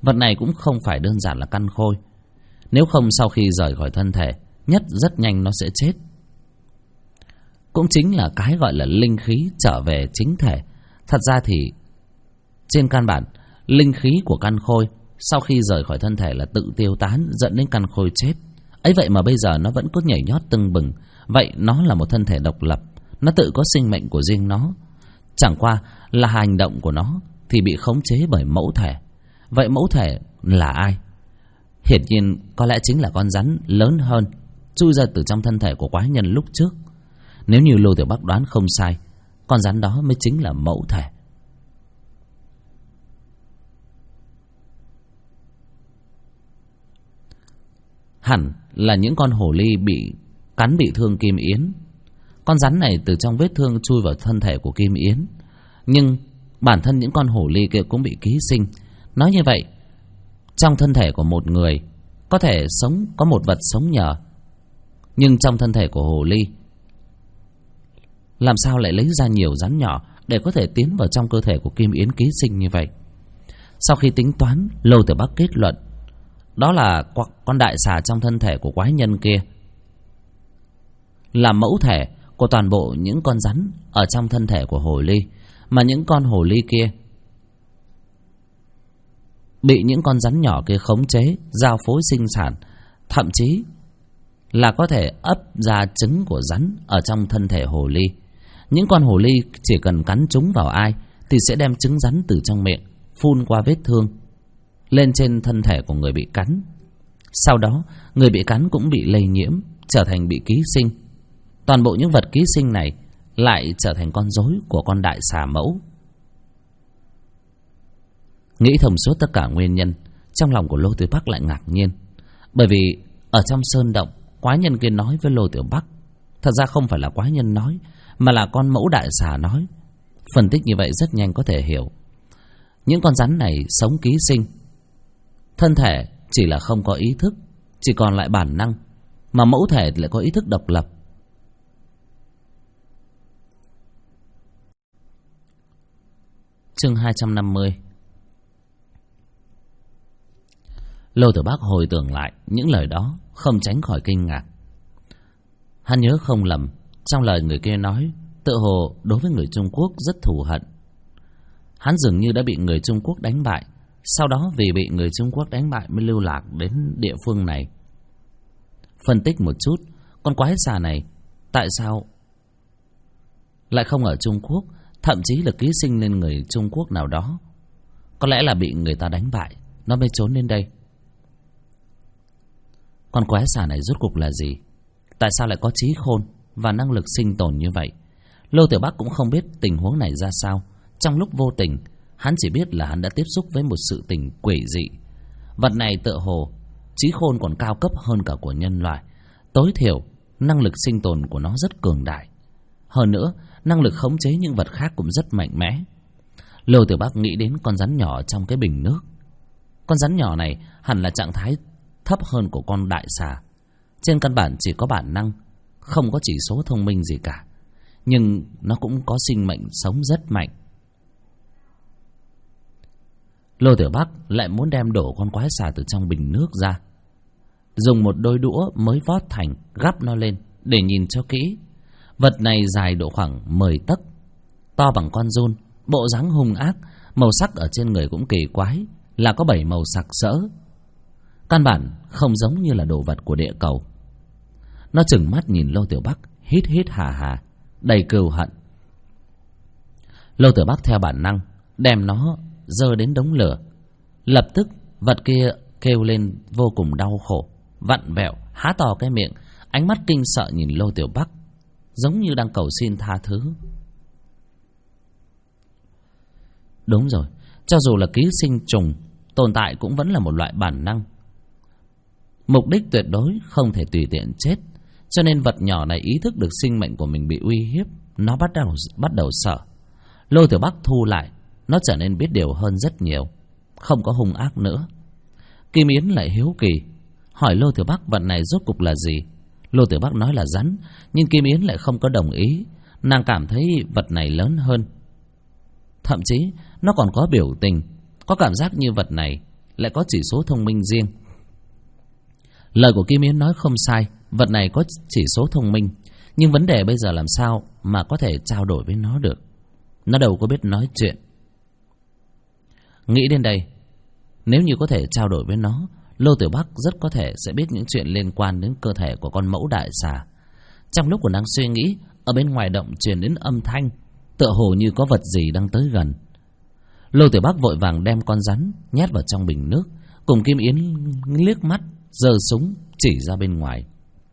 Vật này cũng không phải đơn giản là căn khôi. Nếu không sau khi rời khỏi thân thể, rất nhanh nó sẽ chết. Cũng chính là cái gọi là linh khí trở về chính thể. Thật ra thì trên căn bản, linh khí của căn khôi sau khi rời khỏi thân thể là tự tiêu tán, dẫn đến căn khôi chết. Ấy vậy mà bây giờ nó vẫn cứ nhảy nhót tưng bừng. Vậy nó là một thân thể độc lập, nó tự có sinh mệnh của riêng nó. Chẳng qua là hành động của nó thì bị khống chế bởi mẫu thể. Vậy mẫu thể là ai? Hiển nhiên có lẽ chính là con rắn lớn hơn chui ra từ trong thân thể của quái nhân lúc trước. Nếu như Lô Tiểu Bắc đoán không sai, con rắn đó mới chính là mẫu thể. Hẳn là những con hổ ly bị cắn bị thương Kim Yến. Con rắn này từ trong vết thương chui vào thân thể của Kim Yến. Nhưng bản thân những con hổ ly kia cũng bị ký sinh. Nói như vậy, trong thân thể của một người có thể có một vật sống nhờ. Nhưng trong thân thể của hổ ly làm sao lại lấy ra nhiều rắn nhỏ để có thể tiến vào trong cơ thể của Kim Yến ký sinh như vậy? Sau khi tính toán, Lô Tiểu Bắc kết luận đó là con đại xà trong thân thể của quái nhân kia là mẫu thể của toàn bộ những con rắn ở trong thân thể của hồ ly. Mà những con hồ ly kia bị những con rắn nhỏ kia khống chế, giao phối sinh sản, thậm chí là có thể ấp ra trứng của rắn ở trong thân thể hồ ly. Những con hồ ly chỉ cần cắn trúng vào ai thì sẽ đem trứng rắn từ trong miệng phun qua vết thương lên trên thân thể của người bị cắn. Sau đó người bị cắn cũng bị lây nhiễm, trở thành bị ký sinh. Toàn bộ những vật ký sinh này lại trở thành con rối của con đại xà mẫu. Nghĩ thông suốt tất cả nguyên nhân, trong lòng của Lô Tiểu Bắc lại ngạc nhiên. Bởi vì ở trong sơn động, quái nhân kia nói với Lô Tiểu Bắc, thật ra không phải là quái nhân nói, mà là con mẫu đại xà nói. Phân tích như vậy rất nhanh có thể hiểu. Những con rắn này sống ký sinh, thân thể chỉ là không có ý thức, chỉ còn lại bản năng, mà mẫu thể lại có ý thức độc lập. Chương 250. Lô Tiểu Bắc hồi tưởng lại những lời đó, không tránh khỏi kinh ngạc. Hắn nhớ không lầm, trong lời người kia nói, tựa hồ đối với người Trung Quốc rất thù hận. Hắn dường như đã bị người Trung Quốc đánh bại, sau đó vì bị người Trung Quốc đánh bại mới lưu lạc đến địa phương này. Phân tích một chút, con quái xà này tại sao lại không ở Trung Quốc, thậm chí là ký sinh lên người Trung Quốc nào đó? Có lẽ là bị người ta đánh bại, nó mới trốn đến đây. Con quái xà này rốt cuộc là gì? Tại sao lại có trí khôn và năng lực sinh tồn như vậy? Lô Tiểu Bắc cũng không biết tình huống này ra sao. Trong lúc vô tình, hắn chỉ biết là hắn đã tiếp xúc với một sự tình quỷ dị. Vật này tựa hồ trí khôn còn cao cấp hơn cả của nhân loại. Tối thiểu, năng lực sinh tồn của nó rất cường đại. Hơn nữa, năng lực khống chế những vật khác cũng rất mạnh mẽ. Lô Tiểu Bắc nghĩ đến con rắn nhỏ trong cái bình nước. Con rắn nhỏ này hẳn là trạng thái thấp hơn của con đại xà. Trên căn bản chỉ có bản năng, không có chỉ số thông minh gì cả. Nhưng nó cũng có sinh mệnh sống rất mạnh. Lô Tiểu Bắc lại muốn đem đổ con quái xà từ trong bình nước ra, dùng một đôi đũa mới vót thành, gắp nó lên để nhìn cho kỹ. Vật này dài độ khoảng 10 tấc, to bằng con giun, bộ dáng hung ác, màu sắc ở trên người cũng kỳ quái, là có 7 màu sặc sỡ. Căn bản không giống như là đồ vật của địa cầu. Nó trừng mắt nhìn Lô Tiểu Bắc, hít hít hà hà, đầy cừu hận. Lô Tiểu Bắc theo bản năng đem nó giơ đến đống lửa. Lập tức vật kia kêu lên vô cùng đau khổ, vặn vẹo, há to cái miệng, ánh mắt kinh sợ nhìn Lô Tiểu Bắc, giống như đang cầu xin tha thứ. Đúng rồi, cho dù là ký sinh trùng, tồn tại cũng vẫn là một loại bản năng. Mục đích tuyệt đối không thể tùy tiện chết. Cho nên vật nhỏ này ý thức được sinh mệnh của mình bị uy hiếp, nó bắt đầu sợ. Lô Tiểu Bắc thu lại, nó trở nên biết điều hơn rất nhiều, không có hung ác nữa. Kim Yến lại hiếu kỳ hỏi Lô Tiểu Bắc vật này rốt cục là gì. Lô Tiểu Bắc nói là rắn, nhưng Kim Yến lại không có đồng ý. Nàng cảm thấy vật này lớn hơn, thậm chí nó còn có biểu tình, có cảm giác như vật này lại có chỉ số thông minh riêng. Lời của Kim Yến nói không sai, vật này có chỉ số thông minh, nhưng vấn đề bây giờ làm sao mà có thể trao đổi với nó được. Nó đâu có biết nói chuyện. Nghĩ đến đây, nếu như có thể trao đổi với nó, Lô Tiểu Bắc rất có thể sẽ biết những chuyện liên quan đến cơ thể của con mẫu đại xà. Trong lúc còn đang suy nghĩ, ở bên ngoài động truyền đến âm thanh, tựa hồ như có vật gì đang tới gần. Lô Tiểu Bắc vội vàng đem con rắn nhét vào trong bình nước, cùng Kim Yến liếc mắt, giơ súng chỉ ra bên ngoài.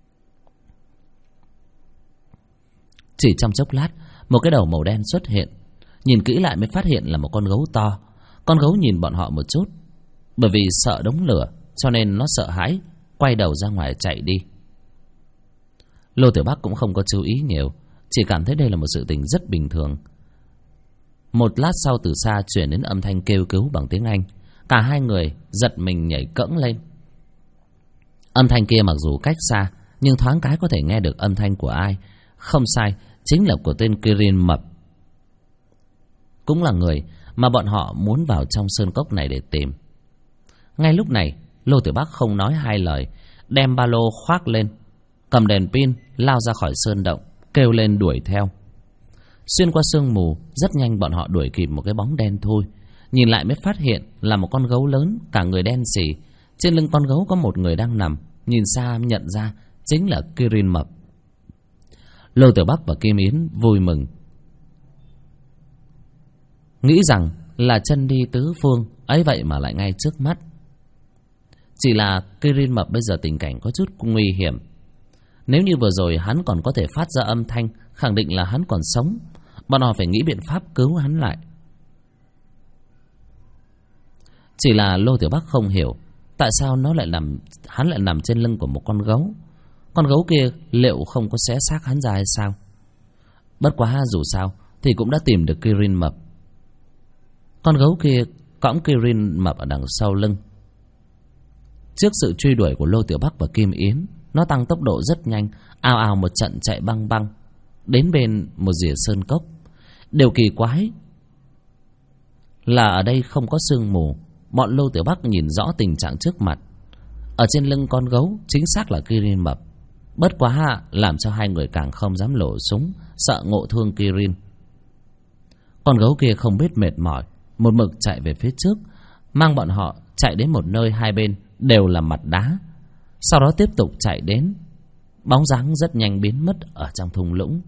Chỉ trong chốc lát, một cái đầu màu đen xuất hiện. Nhìn kỹ lại mới phát hiện là một con gấu to. Con gấu nhìn bọn họ một chút, bởi vì sợ đống lửa cho nên nó sợ hãi, quay đầu ra ngoài chạy đi. Lô Tiểu Bắc cũng không có chú ý nhiều, chỉ cảm thấy đây là một sự tình rất bình thường. Một lát sau, từ xa truyền đến âm thanh kêu cứu bằng tiếng Anh. Cả hai người giật mình nhảy cẫng lên. Âm thanh kia mặc dù cách xa, nhưng thoáng cái có thể nghe được âm thanh của ai. Không sai, chính là của tên Kirin mập. Cũng là người mà bọn họ muốn vào trong sơn cốc này để tìm. Ngay lúc này, Lô Tiểu Bắc không nói hai lời, đem ba lô khoác lên, cầm đèn pin lao ra khỏi sơn động, kêu lên đuổi theo. Xuyên qua sương mù, rất nhanh bọn họ đuổi kịp một cái bóng đen thui. Nhìn lại mới phát hiện là một con gấu lớn, cả người đen xì. Trên lưng con gấu có một người đang nằm. Nhìn xa nhận ra chính là Kirin mập. Lô Tiểu Bắc và Kim Yến vui mừng, nghĩ rằng là chân đi tứ phương, ấy vậy mà lại ngay trước mắt. Chỉ là Kirin mập bây giờ tình cảnh có chút nguy hiểm. Nếu như vừa rồi hắn còn có thể phát ra âm thanh, khẳng định là hắn còn sống. Bọn họ phải nghĩ biện pháp cứu hắn lại. Chỉ là Lô Tiểu Bắc không hiểu tại sao hắn lại nằm trên lưng của một con gấu. Con gấu kia liệu không có xé xác hắn ra hay sao? Bất quá dù sao thì cũng đã tìm được Kirin mập. Con gấu kia cõng Kirin mập ở đằng sau lưng. Trước sự truy đuổi của Lô Tiểu Bắc và Kim Yến, nó tăng tốc độ rất nhanh, ào ào một trận chạy băng băng đến bên một rìa sơn cốc. Điều kỳ quái là ở đây không có sương mù. Bọn Lô Tiểu Bắc nhìn rõ tình trạng trước mặt. Ở trên lưng con gấu chính xác là Kirin mập. Bất quá làm cho hai người càng không dám lộ súng, sợ ngộ thương Kirin. Con gấu kia không biết mệt mỏi, một mực chạy về phía trước, mang bọn họ chạy đến một nơi hai bên đều là mặt đá. Sau đó tiếp tục chạy đến, bóng dáng rất nhanh biến mất ở trong thung lũng.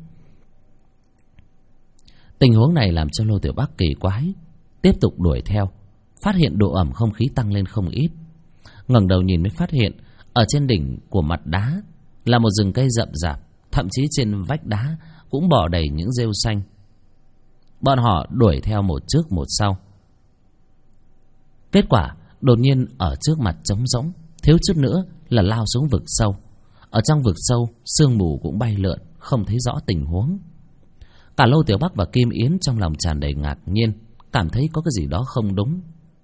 Tình huống này làm cho Lô Tiểu Bắc kỳ quái, tiếp tục đuổi theo, phát hiện độ ẩm không khí tăng lên không ít. Ngẩng đầu nhìn mới phát hiện ở trên đỉnh của mặt đá là một rừng cây rậm rạp, thậm chí trên vách đá cũng bò đầy những rêu xanh. Bọn họ đuổi theo một trước một sau. Kết quả đột nhiên ở trước mặt trống rỗng, thiếu chút nữa là lao xuống vực sâu. Ở trong vực sâu, sương mù cũng bay lượn, không thấy rõ tình huống. Cả Lô Tiểu Bắc và Kim Yến trong lòng tràn đầy ngạc nhiên, cảm thấy có cái gì đó không đúng.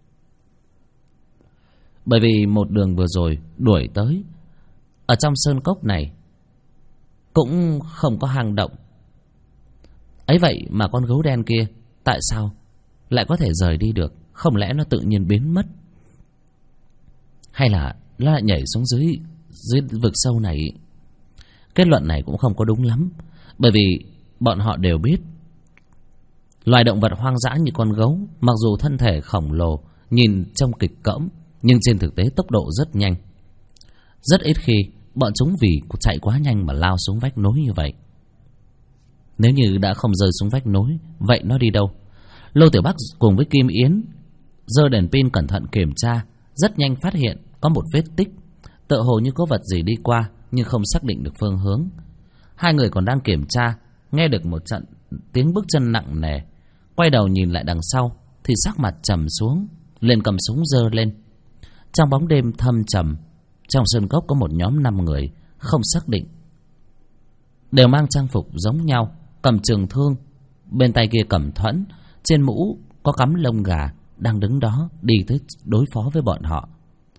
Bởi vì một đường vừa rồi đuổi tới, ở trong sơn cốc này cũng không có hang động. Ấy vậy mà con gấu đen kia tại sao lại có thể rời đi được? Không lẽ nó tự nhiên biến mất? Hay là nó lại nhảy xuống dưới vực sâu này? Kết luận này cũng không có đúng lắm, bởi vì bọn họ đều biết loài động vật hoang dã như con gấu, mặc dù thân thể khổng lồ, nhìn trông kịch cỡm, nhưng trên thực tế tốc độ rất nhanh. Rất ít khi bọn chúng vì chạy quá nhanh mà lao xuống vách núi như vậy. Nếu như đã không rơi xuống vách núi, vậy nó đi đâu? Lô Tiểu Bắc cùng với Kim Yến giơ đèn pin cẩn thận kiểm tra, rất nhanh phát hiện có một vết tích, tựa hồ như có vật gì đi qua, nhưng không xác định được phương hướng. Hai người còn đang kiểm tra, nghe được một trận tiếng bước chân nặng nề. Quay đầu nhìn lại đằng sau thì sắc mặt trầm xuống, liền cầm súng giơ lên. Trong bóng đêm thâm trầm, trong sơn cốc có một nhóm 5 người, không xác định, đều mang trang phục giống nhau, cầm trường thương, bên tay kia cầm thuẫn, trên mũ có cắm lông gà, đang đứng đó đi tới đối phó với bọn họ.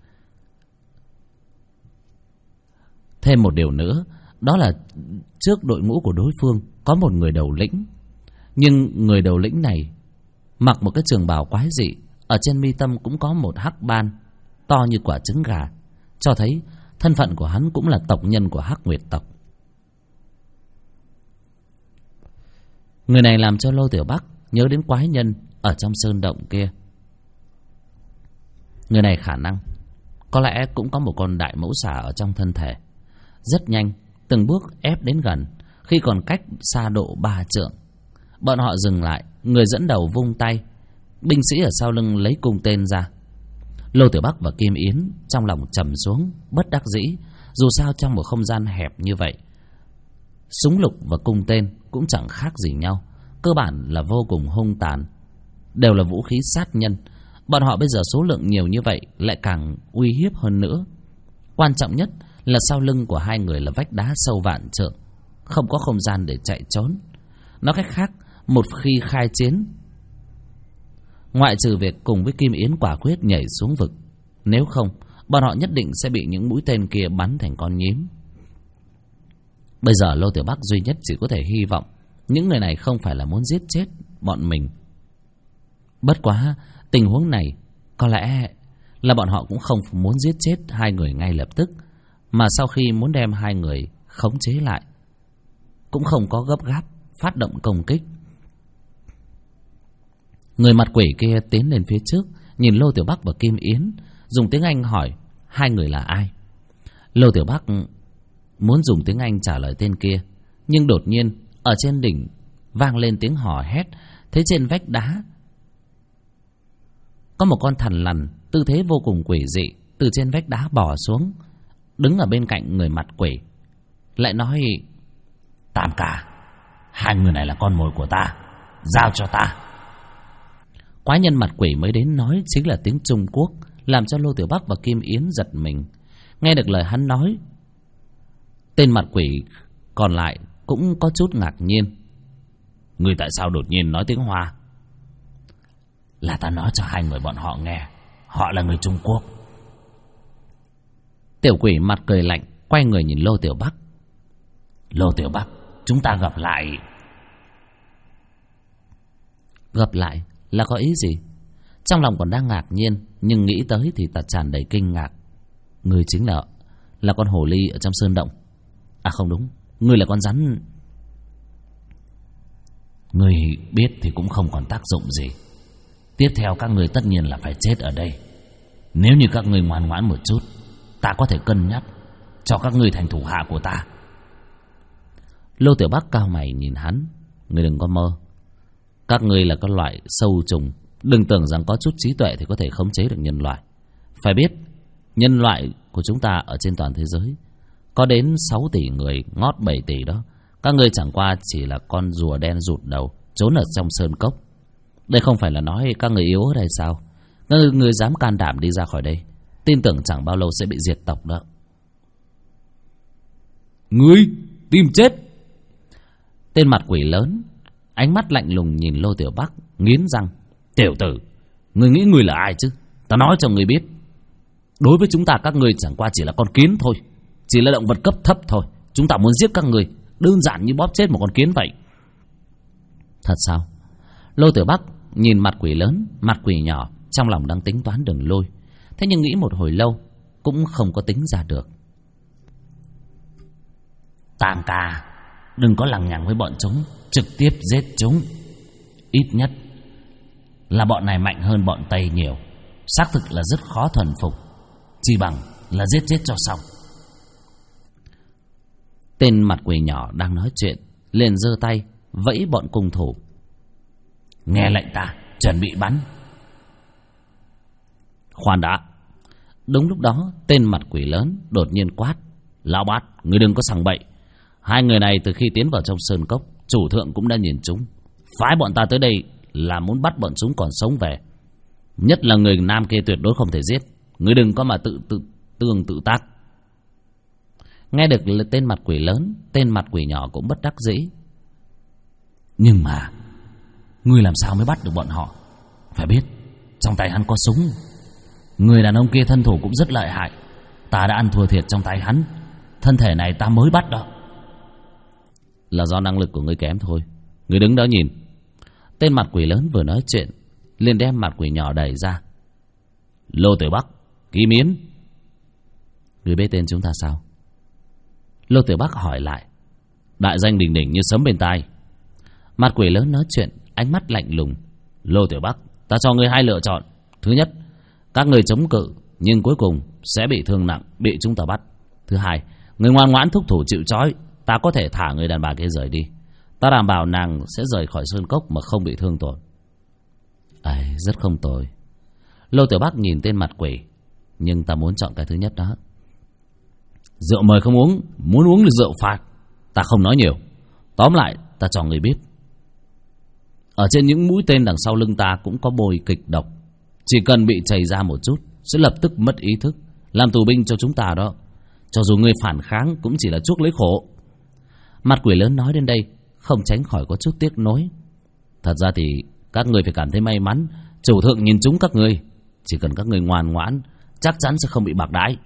Thêm một điều nữa, đó là trước đội ngũ của đối phương có một người đầu lĩnh. Nhưng người đầu lĩnh này mặc một cái trường bào quái dị, ở trên mi tâm cũng có một hắc ban to như quả trứng gà, cho thấy thân phận của hắn cũng là tộc nhân của Hắc Nguyệt tộc. Người này làm cho Lô Tiểu Bắc nhớ đến quái nhân ở trong sơn động kia. Người này khả năng có lẽ cũng có một con đại mẫu xà ở trong thân thể. Rất nhanh, từng bước ép đến gần. Khi còn cách xa độ 3 trượng, bọn họ dừng lại. Người dẫn đầu vung tay, binh sĩ ở sau lưng lấy cung tên ra. Lô Tiểu Bắc và Kim Yến trong lòng trầm xuống, bất đắc dĩ. Dù sao trong một không gian hẹp như vậy, súng lục và cung tên cũng chẳng khác gì nhau, cơ bản là vô cùng hung tàn, đều là vũ khí sát nhân. Bọn họ bây giờ số lượng nhiều như vậy lại càng uy hiếp hơn nữa. Quan trọng nhất là sau lưng của hai người là vách đá sâu vạn trượng, không có không gian để chạy trốn. Nói cách khác, một khi khai chiến, ngoại trừ việc cùng với Kim Yến quả quyết nhảy xuống vực, nếu không bọn họ nhất định sẽ bị những mũi tên kia bắn thành con nhím. Bây giờ Lô Tiểu Bắc duy nhất chỉ có thể hy vọng những người này không phải là muốn giết chết bọn mình. Bất quá tình huống này có lẽ là bọn họ cũng không muốn giết chết hai người ngay lập tức, mà sau khi muốn đem hai người khống chế lại, cũng không có gấp gáp phát động công kích. Người mặt quỷ kia tiến lên phía trước, nhìn Lô Tiểu Bắc và Kim Yến, dùng tiếng Anh hỏi hai người là ai. Lô Tiểu Bắc muốn dùng tiếng Anh trả lời tên kia, nhưng đột nhiên ở trên đỉnh vang lên tiếng hò hét. Thế trên vách đá có một con thằn lằn, tư thế vô cùng quỷ dị, từ trên vách đá bò xuống, đứng ở bên cạnh người mặt quỷ, lại nói: Tam ca, hai người này là con mồi của ta, giao cho ta. Quái nhân mặt quỷ mới đến nói chính là tiếng Trung Quốc, làm cho Lô Tiểu Bắc và Kim Yến giật mình. Nghe được lời hắn nói, tên mặt quỷ còn lại cũng có chút ngạc nhiên. Người tại sao đột nhiên nói tiếng Hoa? Là ta nói cho hai người bọn họ nghe, họ là người Trung Quốc. Tiểu quỷ mặt cười lạnh, quay người nhìn Lô Tiểu Bắc. Lô Tiểu Bắc, chúng ta gặp lại. Gặp lại là có ý gì? Trong lòng còn đang ngạc nhiên, nhưng nghĩ tới thì ta tràn đầy kinh ngạc. Người chính là con hồ ly ở trong sơn động. À không đúng, người là con rắn. Người biết thì cũng không còn tác dụng gì. Tiếp theo các người tất nhiên là phải chết ở đây. Nếu như các người ngoan ngoãn một chút, ta có thể cân nhắc cho các người thành thủ hạ của ta. Lô Tiểu Bắc cao mày nhìn hắn. Người đừng có mơ. Các ngươi là các loại sâu trùng, đừng tưởng rằng có chút trí tuệ thì có thể khống chế được nhân loại. Phải biết, nhân loại của chúng ta ở trên toàn thế giới có đến 6 tỷ người, ngót 7 tỷ đó. Các ngươi chẳng qua chỉ là con rùa đen rụt đầu trốn ở trong sơn cốc. Đây không phải là nói các người yếu ở đây sao? Các người dám can đảm đi ra khỏi đây, tin tưởng chẳng bao lâu sẽ bị diệt tộc đó. Ngươi tìm chết! Tên mặt quỷ lớn, ánh mắt lạnh lùng nhìn Lô Tiểu Bắc, nghiến răng. Tiểu tử, ngươi nghĩ ngươi là ai chứ? Ta nói cho ngươi biết, đối với chúng ta các ngươi chẳng qua chỉ là con kiến thôi, chỉ là động vật cấp thấp thôi. Chúng ta muốn giết các ngươi đơn giản như bóp chết một con kiến vậy. Thật sao? Lô Tiểu Bắc nhìn mặt quỷ lớn, mặt quỷ nhỏ, trong lòng đang tính toán đường lui. Thế nhưng nghĩ một hồi lâu cũng không có tính ra được. Tam ca, đừng có lằng nhằng với bọn chúng, trực tiếp giết chúng. Ít nhất là bọn này mạnh hơn bọn Tây nhiều, xác thực là rất khó thuần phục, chỉ bằng là giết chết cho xong. Tên mặt quỷ nhỏ đang nói chuyện, liền giơ tay vẫy bọn cung thủ. Nghe lệnh ta, chuẩn bị bắn. Khoan đã. Đúng lúc đó, tên mặt quỷ lớn đột nhiên quát. Lão Bát, ngươi đừng có sằng bậy. Hai người này từ khi tiến vào trong sơn cốc, chủ thượng cũng đã nhìn chúng, phái bọn ta tới đây là muốn bắt bọn chúng còn sống về. Nhất là người nam kia tuyệt đối không thể giết. Ngươi đừng có mà tự tác. Nghe được tên mặt quỷ lớn, tên mặt quỷ nhỏ cũng bất đắc dĩ. Nhưng mà ngươi làm sao mới bắt được bọn họ? Phải biết, trong tay hắn có súng. Người đàn ông kia thân thủ cũng rất lợi hại. Ta đã ăn thua thiệt trong tay hắn. Thân thể này ta mới bắt đó. Là do năng lực của ngươi kém thôi. Ngươi đứng đó nhìn. Tên mặt quỷ lớn vừa nói chuyện, liền đem mặt quỷ nhỏ đẩy ra. Lô Tiểu Bắc, Kim Yến. Người biết tên chúng ta sao? Lô Tiểu Bắc hỏi lại. Đại danh đỉnh đỉnh như sấm bên tai. Mặt quỷ lớn nói chuyện, ánh mắt lạnh lùng. Lô Tiểu Bắc, ta cho ngươi hai lựa chọn. Thứ nhất, các người chống cự nhưng cuối cùng sẽ bị thương nặng, bị chúng ta bắt. Thứ hai, người ngoan ngoãn thúc thủ chịu trói, ta có thể thả người đàn bà kia rời đi. Ta đảm bảo nàng sẽ rời khỏi sơn cốc mà không bị thương tổn. Rất không tồi. Lô Tiểu Bắc nhìn tên mặt quỷ. Nhưng ta muốn chọn cái thứ nhất đó. Rượu mời không uống, muốn uống được rượu phạt. Ta không nói nhiều. Tóm lại, ta cho người biết. Ở trên những mũi tên đằng sau lưng ta cũng có bôi kịch độc. Chỉ cần bị chảy ra một chút sẽ lập tức mất ý thức, làm tù binh cho chúng ta đó. Cho dù người phản kháng cũng chỉ là chuốc lấy khổ. Mặt quỷ lớn nói đến đây không tránh khỏi có chút tiếc nuối. Thật ra thì các người phải cảm thấy may mắn, chủ thượng nhìn chúng các người. Chỉ cần các người ngoan ngoãn, chắc chắn sẽ không bị bạc đãi.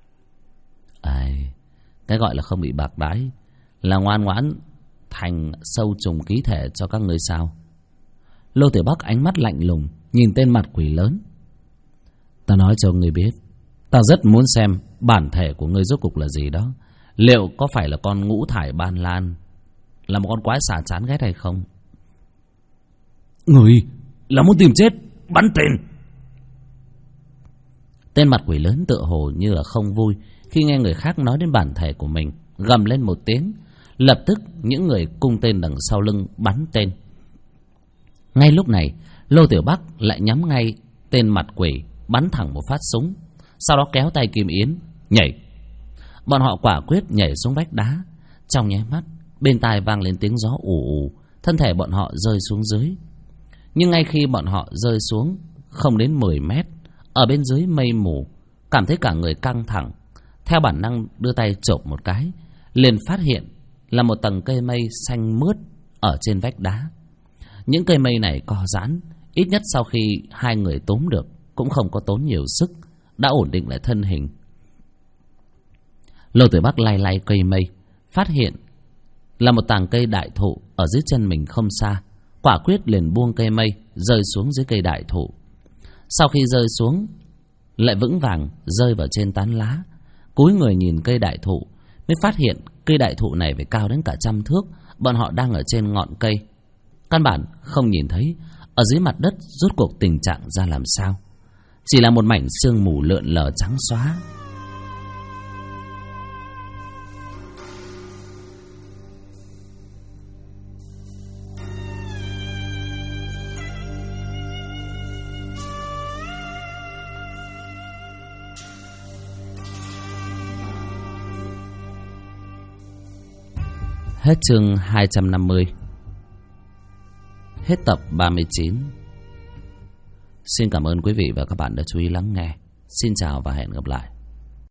Cái gọi là không bị bạc đãi là ngoan ngoãn thành sâu trùng ký thể cho các người sao? Lô Tiểu Bắc ánh mắt lạnh lùng nhìn tên mặt quỷ lớn. Ta nói cho người biết, ta rất muốn xem bản thể của ngươi rốt cục là gì đó. Liệu có phải là con ngũ thải ban lan, là một con quái xà chán ghét hay không? Người là muốn tìm chết, bắn tên. Tên mặt quỷ lớn tựa hồ như là không vui khi nghe người khác nói đến bản thể của mình, gầm lên một tiếng. Lập tức những người cung tên đằng sau lưng bắn tên. Ngay lúc này Lô Tiểu Bắc lại nhắm ngay tên mặt quỷ, bắn thẳng một phát súng. Sau đó kéo tay Kim Yến nhảy. Bọn họ quả quyết nhảy xuống vách đá. Trong nháy mắt bên tai vang lên tiếng gió ù ù. Thân thể bọn họ rơi xuống dưới. Nhưng ngay khi bọn họ rơi xuống không đến 10 mét, ở bên dưới mây mù, cảm thấy cả người căng thẳng. Theo bản năng đưa tay chộp một cái, liền phát hiện là một tầng cây mây xanh mướt ở trên vách đá. Những cây mây này co giãn, ít nhất sau khi hai người túm được cũng không có tốn nhiều sức, đã ổn định lại thân hình. Lô Tiểu Bắc lay lay cây mây, phát hiện là một tàng cây đại thụ ở dưới chân mình không xa. Quả quyết liền buông cây mây rơi xuống dưới cây đại thụ. Sau khi rơi xuống lại vững vàng rơi vào trên tán lá. Cúi người nhìn cây đại thụ, mới phát hiện cây đại thụ này phải cao đến cả 100 thước. Bọn họ đang ở trên ngọn cây, căn bản không nhìn thấy ở dưới mặt đất rốt cuộc tình trạng ra làm sao. Chỉ là một mảnh sương mù lượn lờ trắng xóa. Hết chương 250. Hết tập 39. Xin cảm ơn quý vị và các bạn đã chú ý lắng nghe. Xin chào và hẹn gặp lại.